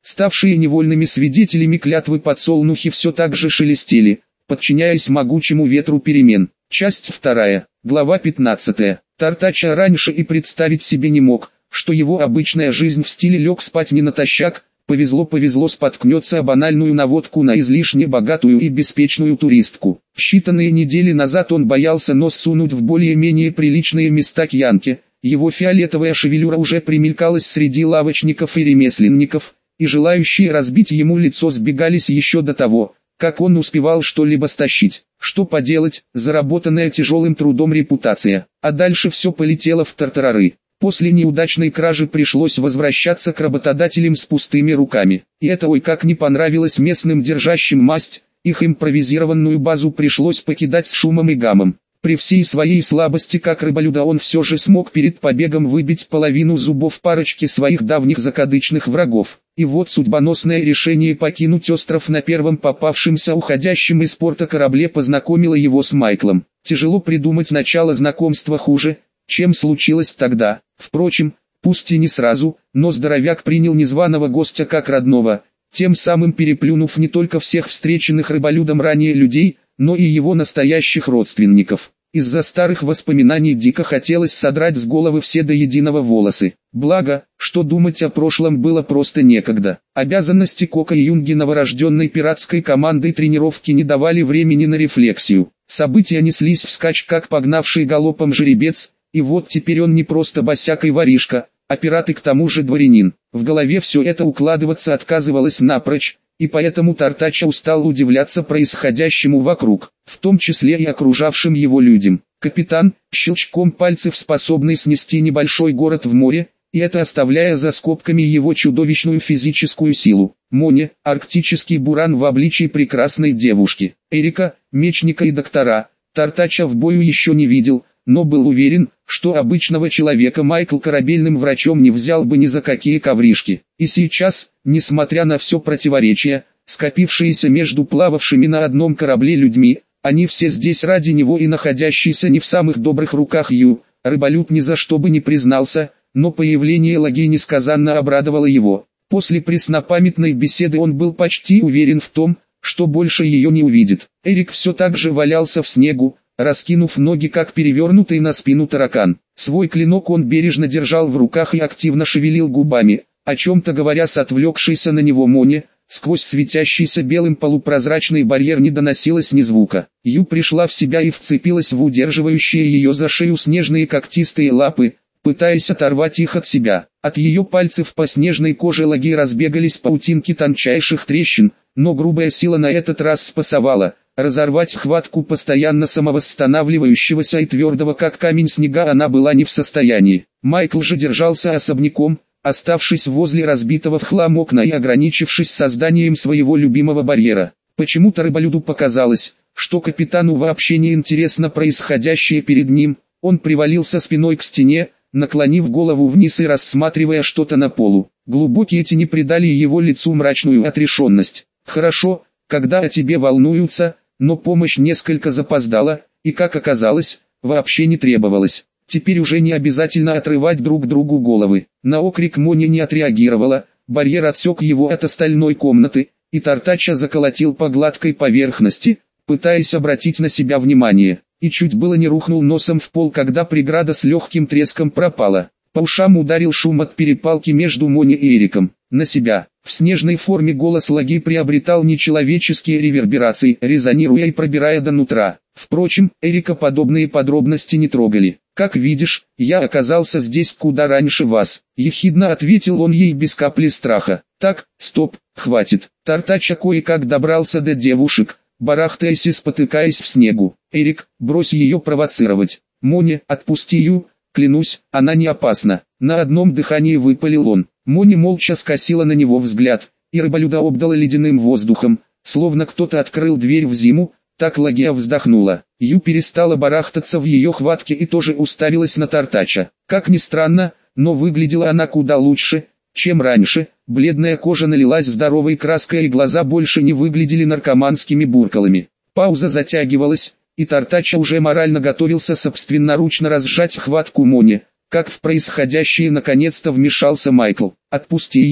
Ставшие невольными свидетелями клятвы подсолнухи все так же шелестели, подчиняясь могучему ветру перемен. Часть вторая, глава пятнадцатая. Тартача раньше и представить себе не мог, что его обычная жизнь в стиле лег спать не натощак, повезло-повезло споткнется о банальную наводку на излишне богатую и беспечную туристку. Считанные недели назад он боялся нос сунуть в более-менее приличные места Кьянки, его фиолетовая шевелюра уже примелькалась среди лавочников и ремесленников, и желающие разбить ему лицо сбегались еще до того, как он успевал что-либо стащить. Что поделать, заработанная тяжелым трудом репутация, а дальше все полетело в тартарары. После неудачной кражи пришлось возвращаться к работодателям с пустыми руками. И это ой как не понравилось местным держащим масть, их импровизированную базу пришлось покидать с шумом и гамом. При всей своей слабости как рыболюда он все же смог перед побегом выбить половину зубов парочки своих давних закадычных врагов. И вот судьбоносное решение покинуть остров на первом попавшемся уходящем из порта корабле познакомило его с Майклом. Тяжело придумать начало знакомства хуже, чем случилось тогда. Впрочем, пусть и не сразу, но здоровяк принял незваного гостя как родного, тем самым переплюнув не только всех встреченных рыболюдом ранее людей, но и его настоящих родственников. Из-за старых воспоминаний дико хотелось содрать с головы все до единого волосы. Благо, что думать о прошлом было просто некогда. Обязанности Кока и Юнги новорожденной пиратской командой тренировки не давали времени на рефлексию. События неслись вскачь как погнавший галопом жеребец, и вот теперь он не просто босяк и воришка, а пират и к тому же дворянин. В голове все это укладываться отказывалось напрочь, и поэтому Тартача устал удивляться происходящему вокруг, в том числе и окружавшим его людям. Капитан, щелчком пальцев способный снести небольшой город в море, и это оставляя за скобками его чудовищную физическую силу. Моне, арктический буран в обличии прекрасной девушки. Эрика, мечника и доктора, Тартача в бою еще не видел, но был уверен, что обычного человека Майкл корабельным врачом не взял бы ни за какие ковришки. И сейчас, несмотря на все противоречия, скопившиеся между плававшими на одном корабле людьми, они все здесь ради него и находящийся не в самых добрых руках Ю, рыболюд ни за что бы не признался, но появление Лаги несказанно обрадовало его. После преснопамятной беседы он был почти уверен в том, что больше ее не увидит. Эрик все так же валялся в снегу, раскинув ноги как перевернутый на спину таракан. Свой клинок он бережно держал в руках и активно шевелил губами, о чем-то говоря с отвлекшейся на него Моне. Сквозь светящийся белым полупрозрачный барьер не доносилось ни звука. Ю пришла в себя и вцепилась в удерживающие ее за шею снежные когтистые лапы, пытаясь оторвать их от себя. От ее пальцев по снежной коже Лаги разбегались паутинки тончайших трещин, но грубая сила на этот раз спасовала. Разорвать хватку постоянно самовосстанавливающегося и твердого как камень снега она была не в состоянии. Майкл же держался особняком, оставшись возле разбитого в хлам окна и ограничившись созданием своего любимого барьера. Почему-то рыболюду показалось, что капитану вообще не интересно происходящее перед ним. Он привалился спиной к стене, наклонив голову вниз и рассматривая что-то на полу. Глубокие тени придали его лицу мрачную отрешенность. Хорошо, когда о тебе волнуются, но помощь несколько запоздала, и, как оказалось, вообще не требовалась. Теперь уже не обязательно отрывать друг другу головы. На окрик Мони не отреагировала, барьер отсек его от остальной комнаты, и Тартача заколотил по гладкой поверхности, пытаясь обратить на себя внимание, и чуть было не рухнул носом в пол, когда преграда с легким треском пропала. По ушам ударил шум от перепалки между Мони и Эриком. На себя. В снежной форме голос Лаги приобретал нечеловеческие реверберации, резонируя и пробирая до нутра. Впрочем, Эрика подобные подробности не трогали. «Как видишь, я оказался здесь куда раньше вас», — ехидно ответил он ей без капли страха. «Так, стоп, хватит». Тартача кое-как добрался до девушек, барахтаясь и спотыкаясь в снегу. «Эрик, брось ее провоцировать. Мони, отпусти ее, клянусь, она не опасна». На одном дыхании выпалил он. Мони молча скосила на него взгляд, и рыболюда обдала ледяным воздухом, словно кто-то открыл дверь в зиму. Так Лагия вздохнула. Ю перестала барахтаться в ее хватке и тоже уставилась на Тартача. Как ни странно, но выглядела она куда лучше, чем раньше. Бледная кожа налилась здоровой краской и глаза больше не выглядели наркоманскими буркалами. Пауза затягивалась, и Тартача уже морально готовился собственноручно разжать хватку Мони, как в происходящее наконец-то вмешался Майкл. «Отпусти ее»,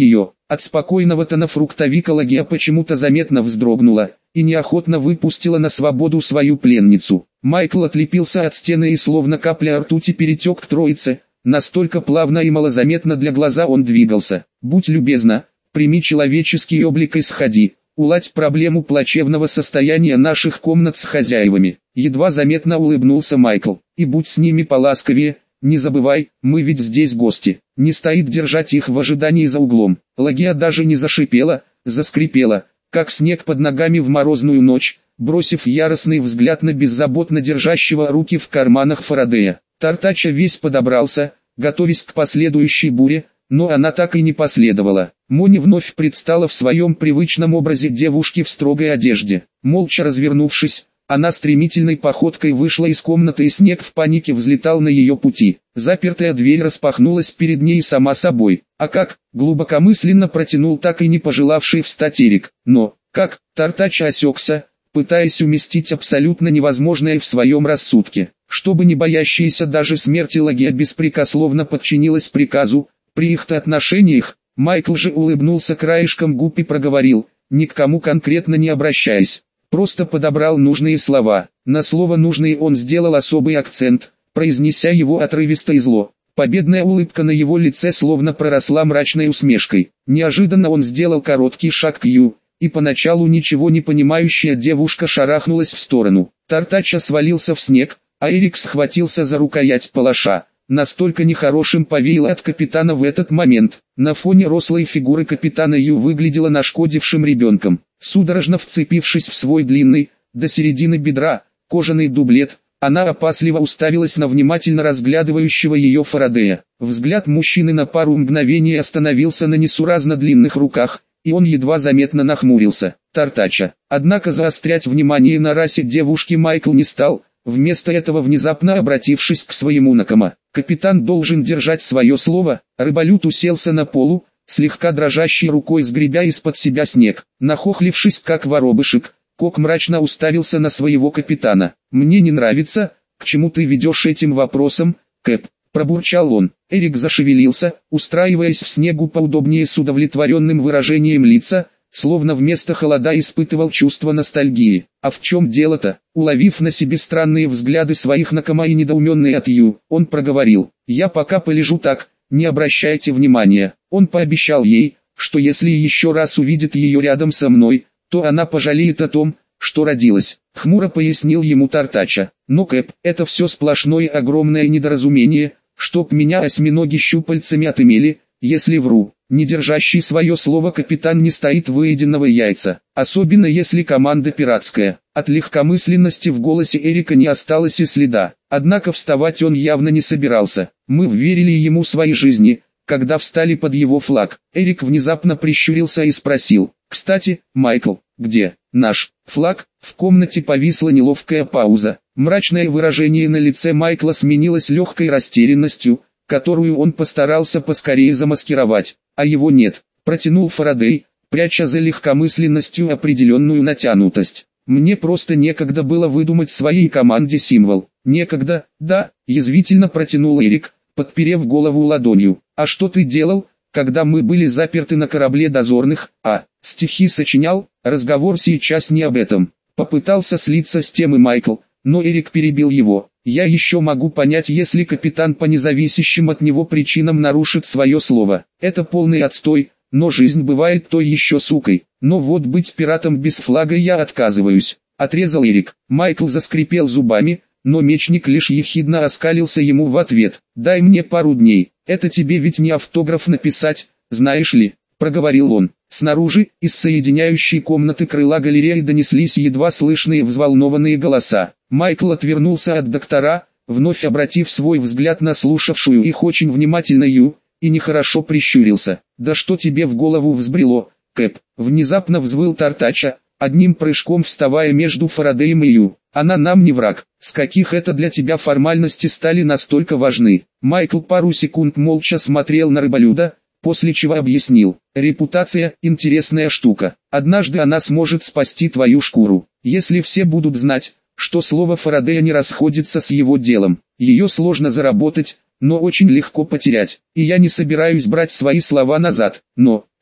От спокойного тона фруктовика Лагия почему-то заметно вздрогнула и неохотно выпустила на свободу свою пленницу. Майкл отлепился от стены и словно капля ртути перетек к троице, настолько плавно и малозаметно для глаза он двигался. «Будь любезна, прими человеческий облик и сходи, уладь проблему плачевного состояния наших комнат с хозяевами». Едва заметно улыбнулся Майкл. «И будь с ними поласковее, не забывай, мы ведь здесь гости». Не стоит держать их в ожидании за углом. Лагия даже не зашипела, заскрипела, как снег под ногами в морозную ночь, бросив яростный взгляд на беззаботно держащего руки в карманах Фарадея. Тартача весь подобрался, готовясь к последующей буре, но она так и не последовала. Мони вновь предстала в своем привычном образе девушки в строгой одежде. Молча развернувшись, она стремительной походкой вышла из комнаты, и снег в панике взлетал на ее пути. Запертая дверь распахнулась перед ней сама собой. «А как?» — глубокомысленно протянул так и не пожелавший встать Эрик. «Но, как?» — Тартача осекся, пытаясь уместить абсолютно невозможное в своем рассудке. Чтобы не боящаяся даже смерти Лагия беспрекословно подчинилась приказу, при их-то отношениях, Майкл же улыбнулся краешком губ и проговорил, ни к кому конкретно не обращаясь. Просто подобрал нужные слова. На слово «нужные» он сделал особый акцент, произнеся его отрывисто и зло. Победная улыбка на его лице словно проросла мрачной усмешкой. Неожиданно он сделал короткий шаг к Ю, и поначалу ничего не понимающая девушка шарахнулась в сторону. Тартача свалился в снег, а Эрик схватился за рукоять палаша. Настолько нехорошим повеяло от капитана в этот момент. На фоне рослой фигуры капитана Ю выглядела нашкодившим ребенком. Судорожно вцепившись в свой длинный, до середины бедра, кожаный дублет, она опасливо уставилась на внимательно разглядывающего ее Фарадея. Взгляд мужчины на пару мгновений остановился на несуразно длинных руках, и он едва заметно нахмурился. Тартача. Однако заострять внимание на расе девушки Майкл не стал, вместо этого внезапно обратившись к своему накома. Капитан должен держать свое слово. Рыболют уселся на полу, слегка дрожащей рукой сгребя из-под себя снег. Нахохлившись как воробышек, Кок мрачно уставился на своего капитана. «Мне не нравится, к чему ты ведешь этим вопросом, Кэп», — пробурчал он. Эрик зашевелился, устраиваясь в снегу поудобнее с удовлетворенным выражением лица, словно вместо холода испытывал чувство ностальгии. «А в чем дело-то?» Уловив на себе странные взгляды своих накома и недоуменные от Ю, он проговорил: «Я пока полежу так, не обращайте внимания». Он пообещал ей, что если еще раз увидит ее рядом со мной, то она пожалеет о том, что родилась. Хмуро пояснил ему Тартача. «Но, Кэп, это все сплошное огромное недоразумение, чтоб меня осьминоги щупальцами отымели, если вру». Не держащий свое слово капитан не стоит выеденного яйца, особенно если команда пиратская. От легкомысленности в голосе Эрика не осталось и следа, однако вставать он явно не собирался. Мы вверили ему свои жизни, когда встали под его флаг. Эрик внезапно прищурился и спросил: «Кстати, Майкл, где наш флаг?» В комнате повисла неловкая пауза. Мрачное выражение на лице Майкла сменилось легкой растерянностью, которую он постарался поскорее замаскировать. «А его нет», — протянул Фарадей, пряча за легкомысленностью определенную натянутость. «Мне просто некогда было выдумать своей команде символ». «Некогда, да», — язвительно протянул Эрик, подперев голову ладонью. «А что ты делал, когда мы были заперты на корабле дозорных?» «А, стихи сочинял, разговор сейчас не об этом». Попытался слиться с темой Майкл, но Эрик перебил его. «Я еще могу понять, если капитан по независящим от него причинам нарушит свое слово. Это полный отстой, но жизнь бывает той еще сукой. Но вот быть пиратом без флага я отказываюсь», — отрезал Эрик. Майкл заскрипел зубами, но мечник лишь ехидно оскалился ему в ответ. «Дай мне пару дней, это тебе ведь не автограф написать, знаешь ли», — проговорил он. Снаружи, из соединяющей комнаты крыла галереи донеслись едва слышные взволнованные голоса. Майкл отвернулся от доктора, вновь обратив свой взгляд на слушавшую их очень внимательно Ю, и нехорошо прищурился. «Да что тебе в голову взбрело, Кэп?» Внезапно взвыл Тартача, одним прыжком вставая между Фарадеем и Ю. «Она нам не враг. С каких это для тебя формальности стали настолько важны?» Майкл пару секунд молча смотрел на рыболюда, после чего объяснил: «Репутация – интересная штука. Однажды она сможет спасти твою шкуру. Если все будут знать, что слово Фарадея не расходится с его делом, ее сложно заработать, но очень легко потерять. И я не собираюсь брать свои слова назад. Но,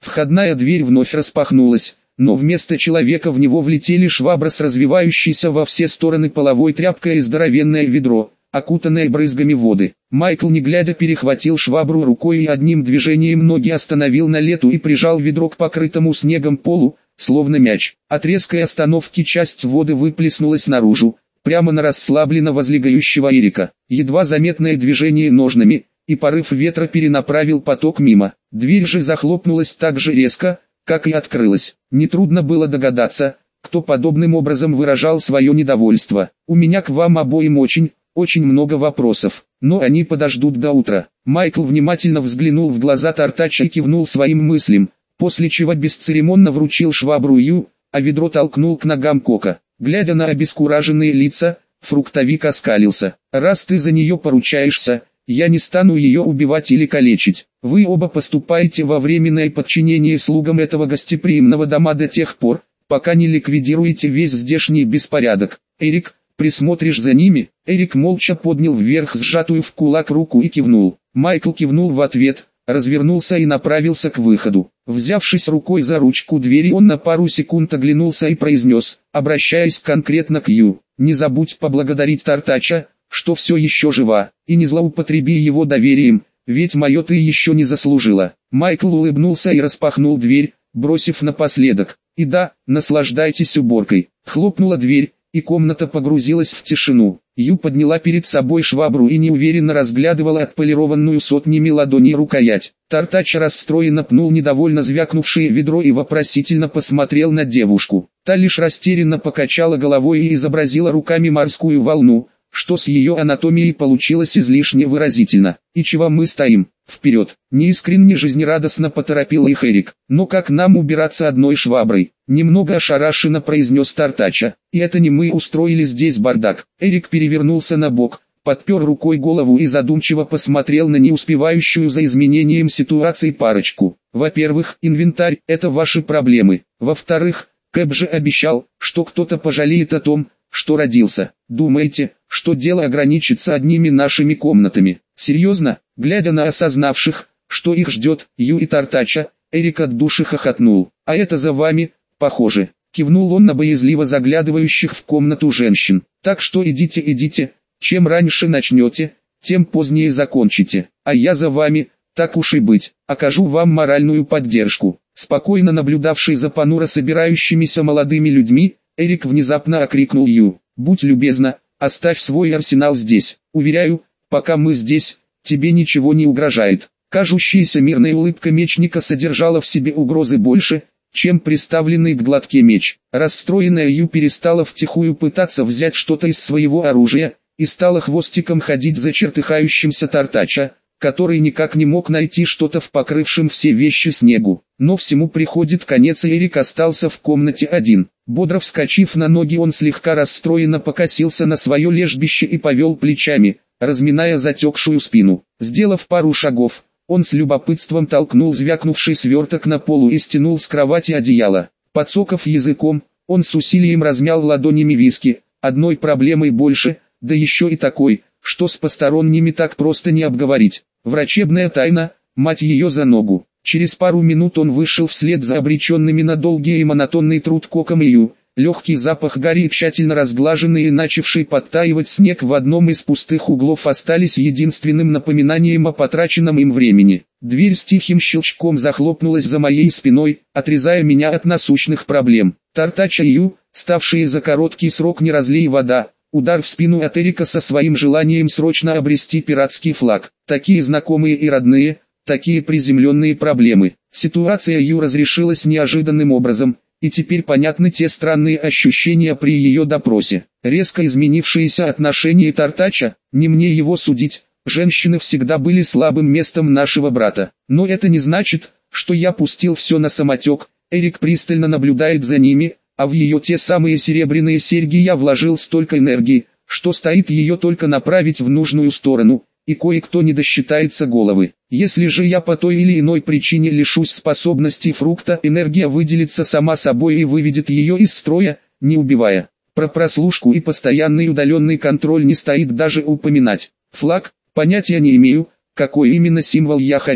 Входная дверь вновь распахнулась, но вместо человека в него влетели швабра с развивающейся во все стороны половой тряпкой и здоровенное ведро, окутанное брызгами воды. Майкл не глядя перехватил швабру рукой и одним движением ноги остановил на лету и прижал ведро к покрытому снегом полу, словно мяч. От резкой остановки часть воды выплеснулась наружу, прямо на расслабленно возлегающего Эрика. Едва заметное движение ножнами, и порыв ветра перенаправил поток мимо. Дверь же захлопнулась так же резко, как и открылась. Нетрудно было догадаться, кто подобным образом выражал свое недовольство. «У меня к вам обоим очень, очень много вопросов, но они подождут до утра». Майкл внимательно взглянул в глаза Тартача и кивнул своим мыслям, после чего бесцеремонно вручил швабру Ю, а ведро толкнул к ногам Кока. Глядя на обескураженные лица, фруктовик оскалился. «Раз ты за нее поручаешься, я не стану ее убивать или калечить. Вы оба поступаете во временное подчинение слугам этого гостеприимного дома до тех пор, пока не ликвидируете весь здешний беспорядок. Эрик, присмотришь за ними?» Эрик молча поднял вверх сжатую в кулак руку и кивнул. Майкл кивнул в ответ, развернулся и направился к выходу. Взявшись рукой за ручку двери, он на пару секунд оглянулся и произнес, обращаясь конкретно к Ю: «Не забудь поблагодарить Тартача, что все еще жива, и не злоупотреби его доверием, ведь мое ты еще не заслужила». Майкл улыбнулся и распахнул дверь, бросив напоследок: «И да, наслаждайтесь уборкой». Хлопнула дверь, и комната погрузилась в тишину. Ю подняла перед собой швабру и неуверенно разглядывала отполированную сотнями ладоней рукоять. Тартач расстроенно пнул недовольно звякнувшее ведро и вопросительно посмотрел на девушку. Та лишь растерянно покачала головой и изобразила руками морскую волну, что с ее анатомией получилось излишне выразительно. «И чего мы стоим? Вперед!» Неискренне жизнерадостно поторопил их Эрик. «Но как нам убираться одной шваброй?» Немного ошарашенно произнес Тартача. «И это не мы устроили здесь бардак». Эрик перевернулся на бок, подпер рукой голову и задумчиво посмотрел на неуспевающую за изменением ситуации парочку. «Во-первых, инвентарь – это ваши проблемы. Во-вторых, Кэп же обещал, что кто-то пожалеет о том, что родился. Думаете, что дело ограничится одними нашими комнатами?» Серьезно, глядя на осознавших, что их ждет, Ю и Тартача, Эрик от души хохотнул. «А это за вами, похоже», кивнул он на боязливо заглядывающих в комнату женщин. «Так что идите, идите, чем раньше начнете, тем позднее закончите. А я за вами, так уж и быть, окажу вам моральную поддержку». Спокойно наблюдавший за понуро собирающимися молодыми людьми, Эрик внезапно окрикнул Ю: «Будь любезна, оставь свой арсенал здесь. Уверяю, пока мы здесь, тебе ничего не угрожает». Кажущаяся мирная улыбка мечника содержала в себе угрозы больше, чем приставленный к глотке меч. Расстроенная Ю перестала втихую пытаться взять что-то из своего оружия, и стала хвостиком ходить за чертыхающимся Тартача, который никак не мог найти что-то в покрывшем все вещи снегу. Но всему приходит конец, и Эрик остался в комнате один. Бодро вскочив на ноги, он слегка расстроенно покосился на свое лежбище и повел плечами, разминая затекшую спину. Сделав пару шагов, он с любопытством толкнул звякнувший сверток на полу и стянул с кровати одеяло. Подсоков языком, он с усилием размял ладонями виски. Одной проблемой больше, да еще и такой, что с посторонними так просто не обговорить. Врачебная тайна, мать ее за ногу. Через пару минут он вышел вслед за обреченными на долгий и монотонный труд Коком и Ю. Легкий запах гари и тщательно разглаженный и начавший подтаивать снег в одном из пустых углов остались единственным напоминанием о потраченном им времени. Дверь с тихим щелчком захлопнулась за моей спиной, отрезая меня от насущных проблем. Тартача и Ю, ставшие за короткий срок не разлей вода, удар в спину от Эрика со своим желанием срочно обрести пиратский флаг. Такие знакомые и родные, такие приземленные проблемы. Ситуация Ю разрешилась неожиданным образом, и теперь понятны те странные ощущения при ее допросе. Резко изменившиеся отношения Тартача, не мне его судить, женщины всегда были слабым местом нашего брата. Но это не значит, что я пустил все на самотек. Эрик пристально наблюдает за ними, а в ее те самые серебряные серьги я вложил столько энергии, что стоит ее только направить в нужную сторону, и кое-кто не досчитается головы. Если же я по той или иной причине лишусь способностей фрукта, энергия выделится сама собой и выведет ее из строя, не убивая. Про прослушку и постоянный удаленный контроль не стоит даже упоминать. Флаг, понятия не имею, какой именно символ я хочу.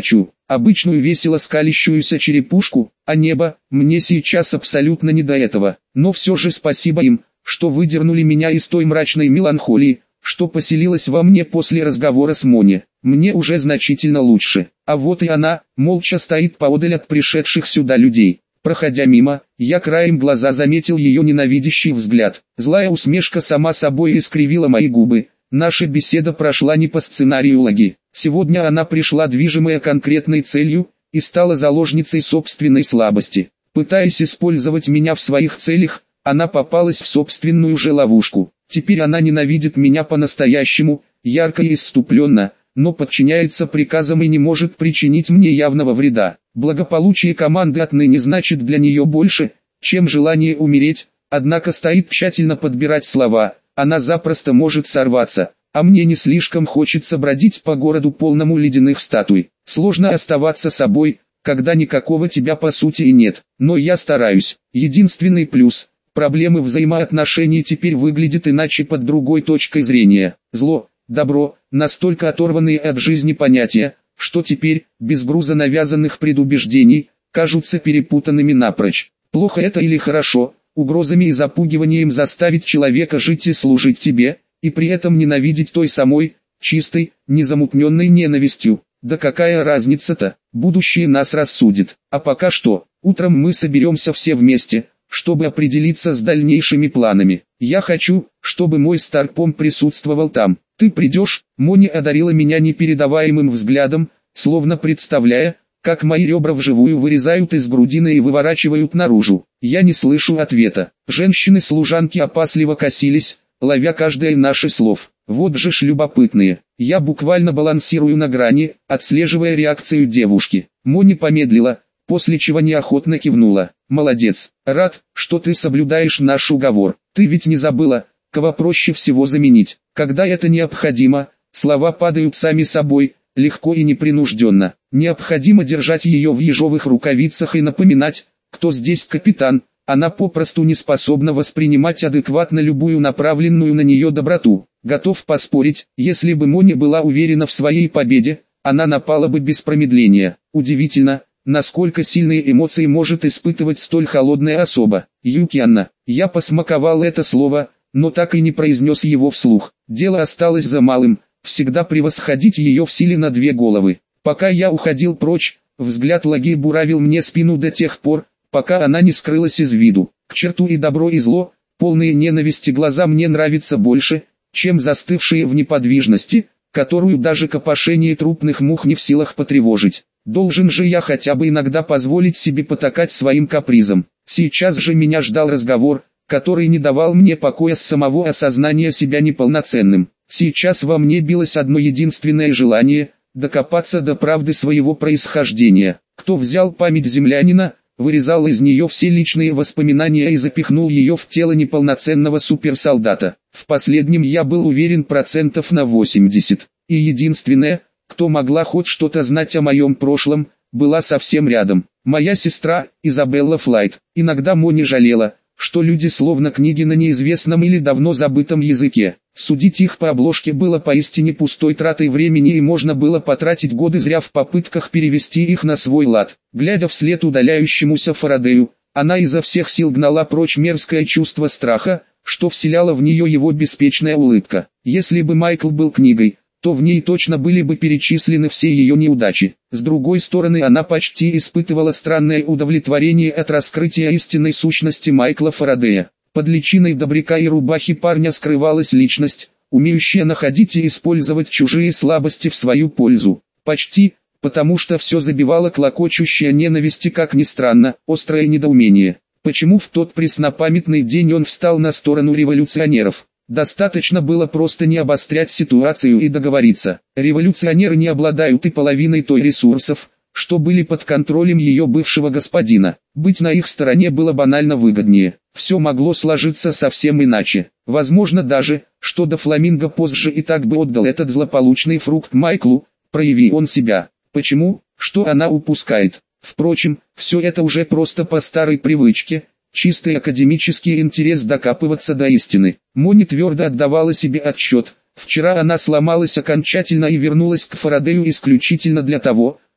обычную весело скалящуюся черепушку, а небо, мне сейчас абсолютно не до этого. Но все же спасибо им, что выдернули меня из той мрачной меланхолии, что поселилась во мне после разговора с Мони. Мне уже значительно лучше. А вот и она, молча стоит поодаль от пришедших сюда людей. Проходя мимо, я краем глаза заметил ее ненавидящий взгляд. Злая усмешка сама собой искривила мои губы. Наша беседа прошла не по сценарию Лаги. Сегодня она пришла движимая конкретной целью, и стала заложницей собственной слабости. Пытаясь использовать меня в своих целях, она попалась в собственную же ловушку. Теперь она ненавидит меня по-настоящему, ярко и исступленно, но подчиняется приказам и не может причинить мне явного вреда. Благополучие команды отныне значит для нее больше, чем желание умереть, однако стоит тщательно подбирать слова, она запросто может сорваться, а мне не слишком хочется бродить по городу полному ледяных статуй. Сложно оставаться собой, когда никакого тебя по сути и нет, но я стараюсь. Единственный плюс – проблемы взаимоотношений теперь выглядят иначе под другой точкой зрения. Зло, добро, настолько оторванные от жизни понятия, что теперь, без груза навязанных предубеждений, кажутся перепутанными напрочь. Плохо это или хорошо, угрозами и запугиванием заставить человека жить и служить тебе, и при этом ненавидеть той самой, чистой, незамутненной ненавистью. Да какая разница-то, будущее нас рассудит. А пока что, утром мы соберемся все вместе, чтобы определиться с дальнейшими планами. Я хочу, чтобы мой старпом присутствовал там. Ты придешь? Мони одарила меня непередаваемым взглядом, словно представляя, как мои ребра вживую вырезают из грудины и выворачивают наружу. Я не слышу ответа. Женщины-служанки опасливо косились, ловя каждое наше слов. Вот же ж любопытные. Я буквально балансирую на грани, отслеживая реакцию девушки. Мони помедлила, после чего неохотно кивнула. Молодец. Рад, что ты соблюдаешь наш уговор. Ты ведь не забыла, кого проще всего заменить. Когда это необходимо, слова падают сами собой, легко и непринужденно. Необходимо держать ее в ежовых рукавицах и напоминать, кто здесь капитан. Она попросту не способна воспринимать адекватно любую направленную на нее доброту. Готов поспорить, если бы Мони была уверена в своей победе, она напала бы без промедления. Удивительно, насколько сильные эмоции может испытывать столь холодная особа. Юкианна. Я посмаковал это слово, но так и не произнес его вслух. Дело осталось за малым, всегда превосходить ее в силе на две головы. Пока я уходил прочь, взгляд Лаги буравил мне спину до тех пор, пока она не скрылась из виду. К черту и добро и зло, полные ненависти глаза мне нравятся больше, чем застывшие в неподвижности, которую даже копошение трупных мух не в силах потревожить. Должен же я хотя бы иногда позволить себе потакать своим капризам. Сейчас же меня ждал разговор, который не давал мне покоя с самого осознания себя неполноценным. Сейчас во мне билось одно единственное желание – докопаться до правды своего происхождения. Кто взял память землянина, вырезал из нее все личные воспоминания и запихнул ее в тело неполноценного суперсолдата. В последнем я был уверен процентов на восемьдесят. И единственное, кто могла хоть что-то знать о моем прошлом, была совсем рядом. Моя сестра, Изабелла Флайт. Иногда Мони жалела, что люди словно книги на неизвестном или давно забытом языке. Судить их по обложке было поистине пустой тратой времени, и можно было потратить годы зря в попытках перевести их на свой лад. Глядя вслед удаляющемуся Фарадею, она изо всех сил гнала прочь мерзкое чувство страха, что вселяла в нее его беспечная улыбка. Если бы Майкл был книгой, то в ней точно были бы перечислены все ее неудачи. С другой стороны, она почти испытывала странное удовлетворение от раскрытия истинной сущности Майкла Фарадея. Под личиной добряка и рубахи парня скрывалась личность, умеющая находить и использовать чужие слабости в свою пользу. Почти, потому что все забивало клокочущая ненависть и, как ни странно, острое недоумение. Почему в тот преснопамятный день он встал на сторону революционеров? Достаточно было просто не обострять ситуацию и договориться. Революционеры не обладают и половиной той ресурсов, что были под контролем ее бывшего господина. Быть на их стороне было банально выгоднее. Все могло сложиться совсем иначе. Возможно даже, что до Фламинго позже и так бы отдал этот злополучный фрукт Майклу, прояви он себя. Почему? Что она упускает? Впрочем, все это уже просто по старой привычке. Чистый академический интерес докапываться до истины. Мони твердо отдавала себе отчет. Вчера она сломалась окончательно и вернулась к Фарадею исключительно для того,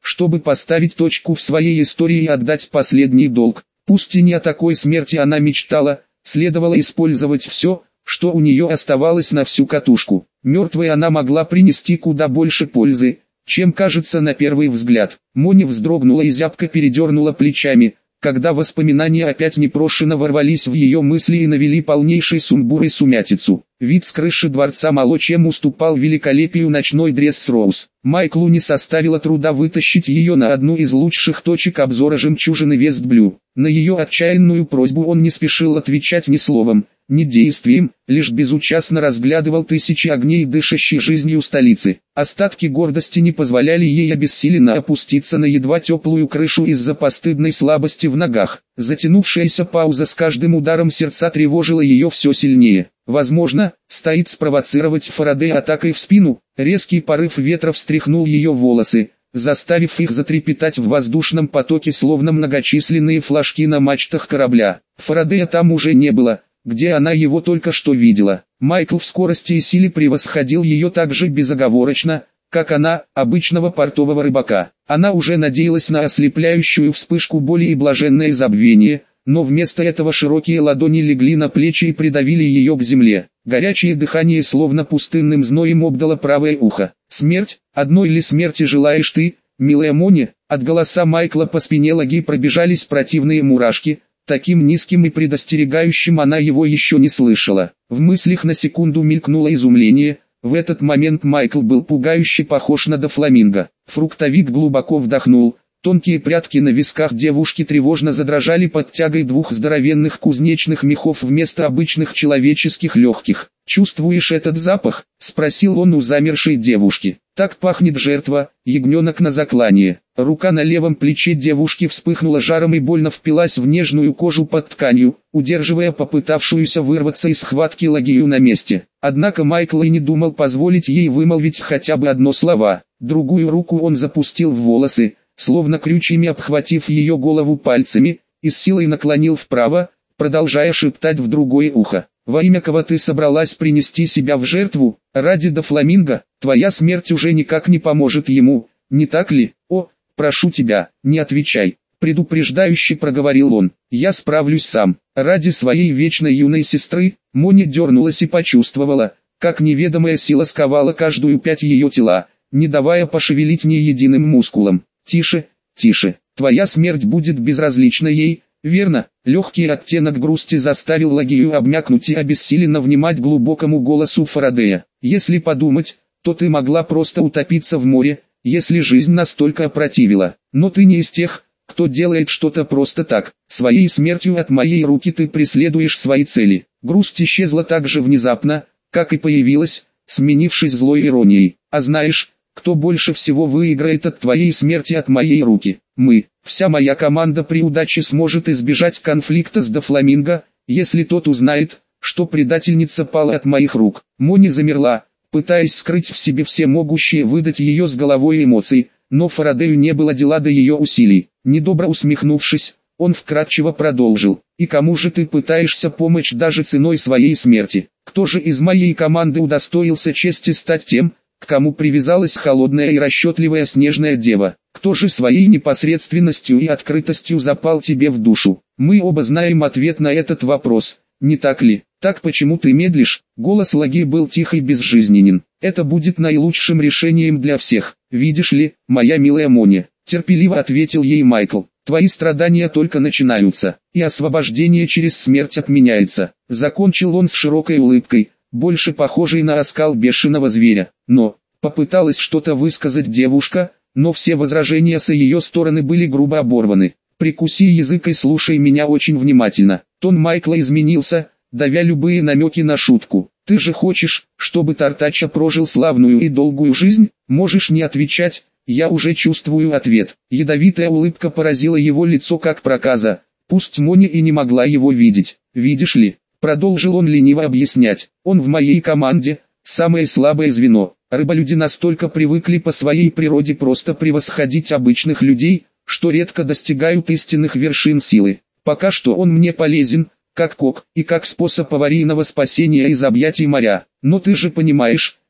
чтобы поставить точку в своей истории и отдать последний долг. Пусть и не о такой смерти она мечтала, следовало использовать все, что у нее оставалось на всю катушку. Мертвой она могла принести куда больше пользы, чем кажется на первый взгляд. Мони вздрогнула и зябко передернула плечами, когда воспоминания опять непрошено ворвались в ее мысли и навели полнейший сумбур и сумятицу. Вид с крыши дворца мало чем уступал великолепию ночной дресс-роуз. Майклу не составило труда вытащить ее на одну из лучших точек обзора жемчужины Вестблю. На ее отчаянную просьбу он не спешил отвечать ни словом, ни действием, лишь безучастно разглядывал тысячи огней, дышащей жизнью столицы. Остатки гордости не позволяли ей обессиленно опуститься на едва теплую крышу из-за постыдной слабости в ногах. Затянувшаяся пауза с каждым ударом сердца тревожила ее все сильнее. Возможно, стоит спровоцировать Фарадея атакой в спину. Резкий порыв ветра встряхнул ее волосы, заставив их затрепетать в воздушном потоке, словно многочисленные флажки на мачтах корабля. Фарадея там уже не было, где она его только что видела. Майкл в скорости и силе превосходил ее так же безоговорочно, как она, обычного портового рыбака. Она уже надеялась на ослепляющую вспышку боли и блаженное забвение, но вместо этого широкие ладони легли на плечи и придавили ее к земле. Горячее дыхание словно пустынным зноем обдало правое ухо. «Смерть? Одной ли смерти желаешь ты, милая Мони?» От голоса Майкла по спине Лаги пробежались противные мурашки. Таким низким и предостерегающим она его еще не слышала. В мыслях на секунду мелькнуло изумление. В этот момент Майкл был пугающе похож на дофламинго. Фруктовик глубоко вдохнул. Тонкие прядки на висках девушки тревожно задрожали под тягой двух здоровенных кузнечных мехов вместо обычных человеческих легких. «Чувствуешь этот запах?» – спросил он у замершей девушки. «Так пахнет жертва, ягненок на заклание». Рука на левом плече девушки вспыхнула жаром и больно впилась в нежную кожу под тканью, удерживая попытавшуюся вырваться из схватки Лагию на месте. Однако Майкл и не думал позволить ей вымолвить хотя бы одно слово. Другую руку он запустил в волосы, словно крючьями обхватив ее голову пальцами, и с силой наклонил вправо, продолжая шептать в другое ухо. «Во имя кого ты собралась принести себя в жертву? Ради дофламинго? Твоя смерть уже никак не поможет ему, не так ли? О, прошу тебя, не отвечай», предупреждающе проговорил он. «Я справлюсь сам. Ради своей вечно юной сестры». Мони дернулась и почувствовала, как неведомая сила сковала каждую пять ее тела, не давая пошевелить ни единым мускулом. «Тише, тише, твоя смерть будет безразлична ей, верно?» Легкий оттенок грусти заставил Лагию обмякнуть и обессиленно внимать глубокому голосу Фарадея. «Если подумать, то ты могла просто утопиться в море, если жизнь настолько опротивила. Но ты не из тех, кто делает что-то просто так. Своей смертью от моей руки ты преследуешь свои цели». Грусть исчезла так же внезапно, как и появилась, сменившись злой иронией. «А знаешь, кто больше всего выиграет от твоей смерти от моей руки? Мы. Вся моя команда при удаче сможет избежать конфликта с дофламинго, если тот узнает, что предательница пала от моих рук». Мони замерла, пытаясь скрыть в себе все могущие выдать ее с головой эмоций, но Фарадею не было дела до ее усилий. Недобро усмехнувшись, он вкратчиво продолжил. «И кому же ты пытаешься помочь даже ценой своей смерти? Кто же из моей команды удостоился чести стать тем, к кому привязалась холодная и расчетливая снежная дева? Кто же своей непосредственностью и открытостью запал тебе в душу? Мы оба знаем ответ на этот вопрос, не так ли? Так почему ты медлишь?» Голос Лаги был тих и безжизненен. «Это будет наилучшим решением для всех, видишь ли, моя милая Мони», терпеливо ответил ей Майкл. «Твои страдания только начинаются, и освобождение через смерть отменяется». Закончил он с широкой улыбкой, больше похожей на оскал бешеного зверя. Но, попыталась что-то высказать девушка, но все возражения с ее стороны были грубо оборваны. «Прикуси язык и слушай меня очень внимательно». Тон Майкла изменился, давя любые намеки на шутку. «Ты же хочешь, чтобы Тартача прожил славную и долгую жизнь? Можешь не отвечать, я уже чувствую ответ». Ядовитая улыбка поразила его лицо как проказа, пусть Мони и не могла его видеть. «Видишь ли», продолжил он лениво объяснять, «он в моей команде, самое слабое звено. Рыболюди настолько привыкли по своей природе просто превосходить обычных людей, что редко достигают истинных вершин силы. Пока что он мне полезен, как кок, и как способ аварийного спасения из объятий моря. Но ты же понимаешь,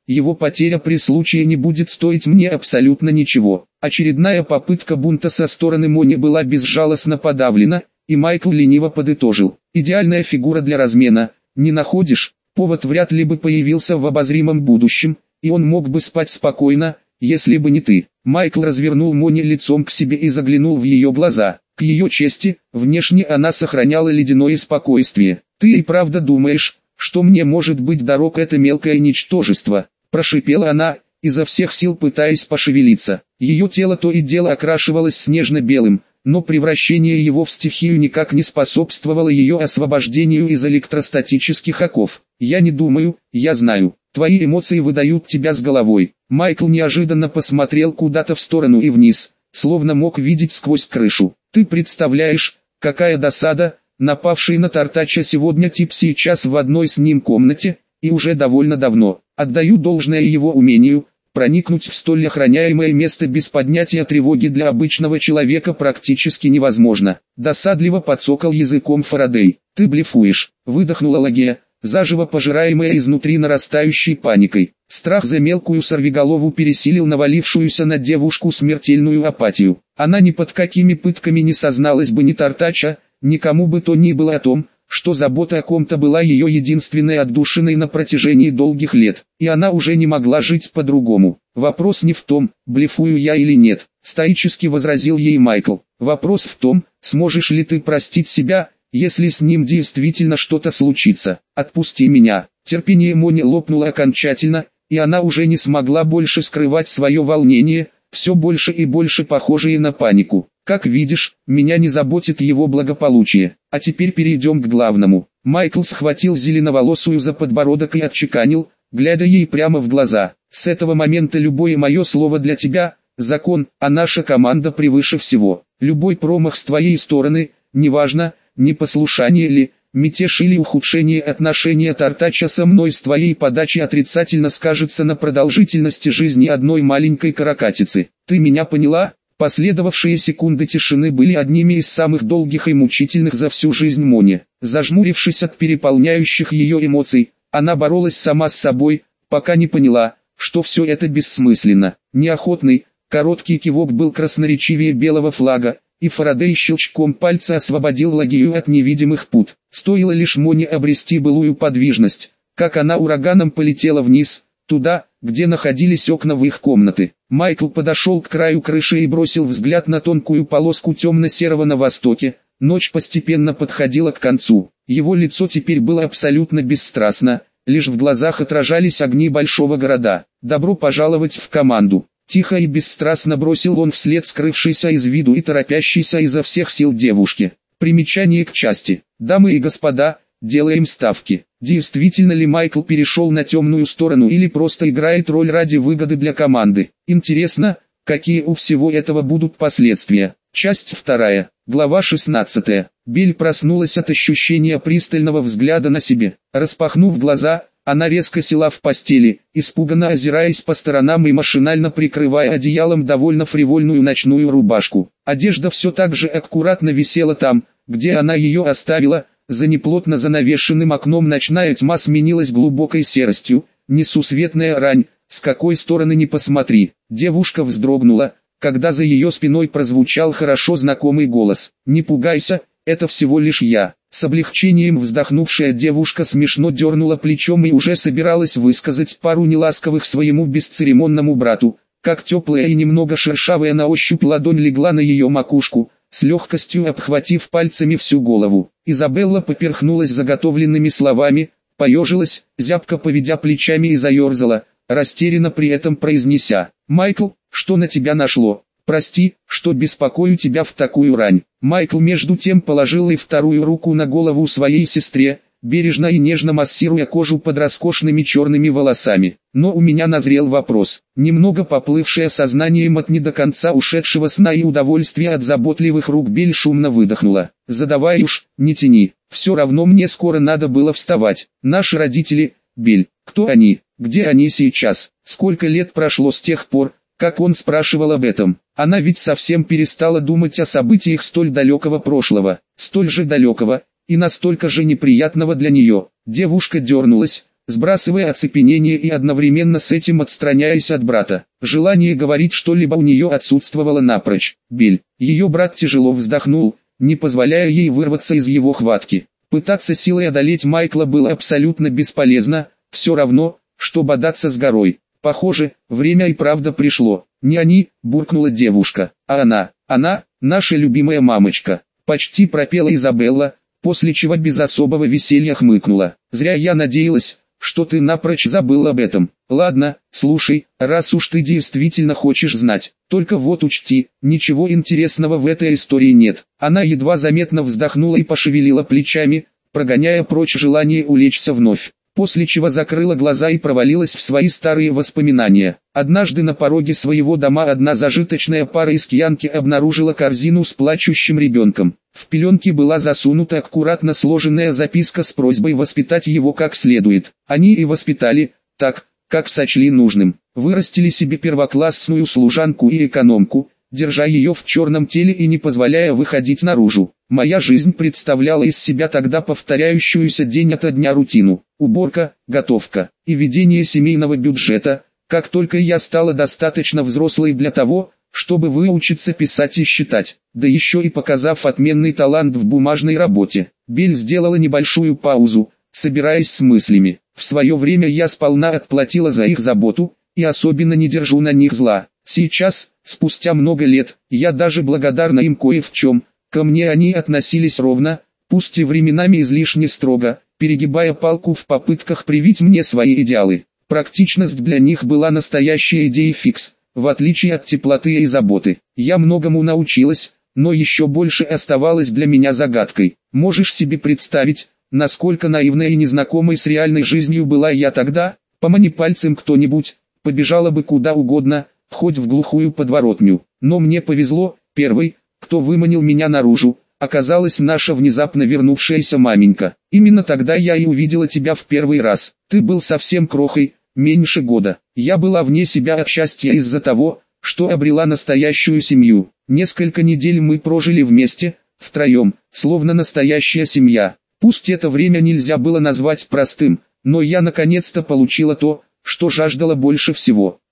его потеря при случае не будет стоить мне абсолютно ничего. Очередная попытка бунта со стороны Мони была безжалостно подавлена, и Майкл лениво подытожил: идеальная фигура для размена, не находишь? Повод вряд ли бы появился в обозримом будущем, и он мог бы спать спокойно, если бы не ты. Майкл развернул Мони лицом к себе и заглянул в ее глаза. К ее чести, внешне она сохраняла ледяное спокойствие. «Ты и правда думаешь, что мне может быть дорог это мелкое ничтожество?» – прошипела она, изо всех сил пытаясь пошевелиться. Ее тело то и дело окрашивалось снежно-белым, но превращение его в стихию никак не способствовало ее освобождению из электростатических оков. «Я не думаю, я знаю. Твои эмоции выдают тебя с головой». Майкл неожиданно посмотрел куда-то в сторону и вниз, словно мог видеть сквозь крышу. «Ты представляешь, какая досада, напавший на Тартача сегодня тип сейчас в одной с ним комнате, и уже довольно давно. Отдаю должное его умению, проникнуть в столь охраняемое место без поднятия тревоги для обычного человека практически невозможно». Досадливо подсокал языком Фарадей. «Ты блефуешь», — выдохнула Лагия, заживо пожираемая изнутри нарастающей паникой. Страх за мелкую сорвиголову пересилил навалившуюся на девушку смертельную апатию. Она ни под какими пытками не созналась бы ни Тартача, никому бы то ни было о том, что забота о ком-то была ее единственной отдушиной на протяжении долгих лет, и она уже не могла жить по-другому. «Вопрос не в том, блефую я или нет», — стоически возразил ей Майкл. «Вопрос в том, сможешь ли ты простить себя, если с ним действительно что-то случится. Отпусти меня». Терпение Мони лопнуло окончательно, и она уже не смогла больше скрывать свое волнение, все больше и больше похожее на панику. «Как видишь, меня не заботит его благополучие. А теперь перейдем к главному». Майкл схватил зеленоволосую за подбородок и отчеканил, глядя ей прямо в глаза: «С этого момента любое мое слово для тебя – закон, а наша команда превыше всего. Любой промах с твоей стороны, неважно, непослушание ли, мятеж или ухудшение отношения Тартача со мной с твоей подачи отрицательно скажется на продолжительности жизни одной маленькой каракатицы. Ты меня поняла?» Последовавшие секунды тишины были одними из самых долгих и мучительных за всю жизнь Мони. Зажмурившись от переполняющих ее эмоций, она боролась сама с собой, пока не поняла, что все это бессмысленно. Неохотный, короткий кивок был красноречивее белого флага, и Фарадей щелчком пальца освободил Лагию от невидимых пут. Стоило лишь Мони обрести былую подвижность, как она ураганом полетела вниз, туда, где находились окна в их комнаты. Майкл подошел к краю крыши и бросил взгляд на тонкую полоску темно-серого на востоке. Ночь постепенно подходила к концу. Его лицо теперь было абсолютно бесстрастно, лишь в глазах отражались огни большого города. «Добро пожаловать в команду!» Тихо и бесстрастно бросил он вслед скрывшейся из виду и торопящейся изо всех сил девушке. Примечание к части. «Дамы и господа, делаем ставки». Действительно ли Майкл перешел на темную сторону или просто играет роль ради выгоды для команды? Интересно, какие у всего этого будут последствия? Часть вторая, глава шестнадцатая. Билл проснулась от ощущения пристального взгляда на себе. Распахнув глаза, она резко села в постели, испуганно озираясь по сторонам и машинально прикрывая одеялом довольно фривольную ночную рубашку. Одежда все так же аккуратно висела там, где она ее оставила. За неплотно занавешенным окном ночная тьма сменилась глубокой серостью, несусветная рань, с какой стороны ни посмотри. Девушка вздрогнула, когда за ее спиной прозвучал хорошо знакомый голос. «Не пугайся, это всего лишь я». С облегчением вздохнувшая девушка смешно дернула плечом и уже собиралась высказать пару неласковых своему бесцеремонному брату, как теплая и немного шершавая на ощупь ладонь легла на ее макушку, с легкостью обхватив пальцами всю голову. Изабелла поперхнулась заготовленными словами, поежилась, зябко поведя плечами и заерзала, растерянно при этом произнеся: «Майкл, что на тебя нашло? Прости, что беспокою тебя в такую рань». Майкл между тем положил и вторую руку на голову своей сестре, бережно и нежно массируя кожу под роскошными черными волосами. «Но у меня назрел вопрос». Немного поплывшая сознанием от не до конца ушедшего сна и удовольствия от заботливых рук Билл шумно выдохнула. «Задавай уж, не тяни, все равно мне скоро надо было вставать. Наши родители, Билл, кто они, где они сейчас, сколько лет прошло с тех пор, как он спрашивал об этом? Она ведь совсем перестала думать о событиях столь далекого прошлого, столь же далекого, и настолько же неприятного для нее». Девушка дернулась, сбрасывая оцепенение и одновременно с этим отстраняясь от брата. Желание говорить что-либо у нее отсутствовало напрочь. Бель. Ее брат тяжело вздохнул, не позволяя ей вырваться из его хватки. Пытаться силой одолеть Майкла было абсолютно бесполезно, все равно, что бодаться с горой. Похоже, время и правда пришло. Не они, буркнула девушка, а она, она, наша любимая мамочка. Почти пропела Изабелла, после чего без особого веселья хмыкнула. Зря я надеялась, что ты напрочь забыл об этом. Ладно, слушай, раз уж ты действительно хочешь знать, только вот учти, ничего интересного в этой истории нет. Она едва заметно вздохнула и пошевелила плечами, прогоняя прочь желание улечься вновь, после чего закрыла глаза и провалилась в свои старые воспоминания. Однажды на пороге своего дома одна зажиточная пара из Кьянки обнаружила корзину с плачущим ребенком. В пеленке была засунута аккуратно сложенная записка с просьбой воспитать его как следует. Они и воспитали, так, как сочли нужным. Вырастили себе первоклассную служанку и экономку, держа ее в черном теле и не позволяя выходить наружу. Моя жизнь представляла из себя тогда повторяющуюся день ото дня рутину. Уборка, готовка и ведение семейного бюджета. Как только я стала достаточно взрослой для того, чтобы выучиться писать и считать, да еще и показав отменный талант в бумажной работе. Бель сделала небольшую паузу, собираясь с мыслями. В свое время я сполна отплатила за их заботу, и особенно не держу на них зла. Сейчас, спустя много лет, я даже благодарна им кое в чем. Ко мне они относились ровно, пусть и временами излишне строго, перегибая палку в попытках привить мне свои идеалы. Практичность для них была настоящей идеей фикс. В отличие от теплоты и заботы, я многому научилась, но еще больше оставалось для меня загадкой. Можешь себе представить, насколько наивной и незнакомой с реальной жизнью была я тогда? Помани пальцем кто-нибудь, побежала бы куда угодно, хоть в глухую подворотню. Но мне повезло, первый, кто выманил меня наружу, оказалась наша внезапно вернувшаяся маменька. Именно тогда я и увидела тебя в первый раз. Ты был совсем крохой, меньше года. Я была вне себя от счастья из-за того, что обрела настоящую семью. Несколько недель мы прожили вместе, втроем, словно настоящая семья. Пусть это время нельзя было назвать простым, но я наконец-то получила то, что жаждала больше всего.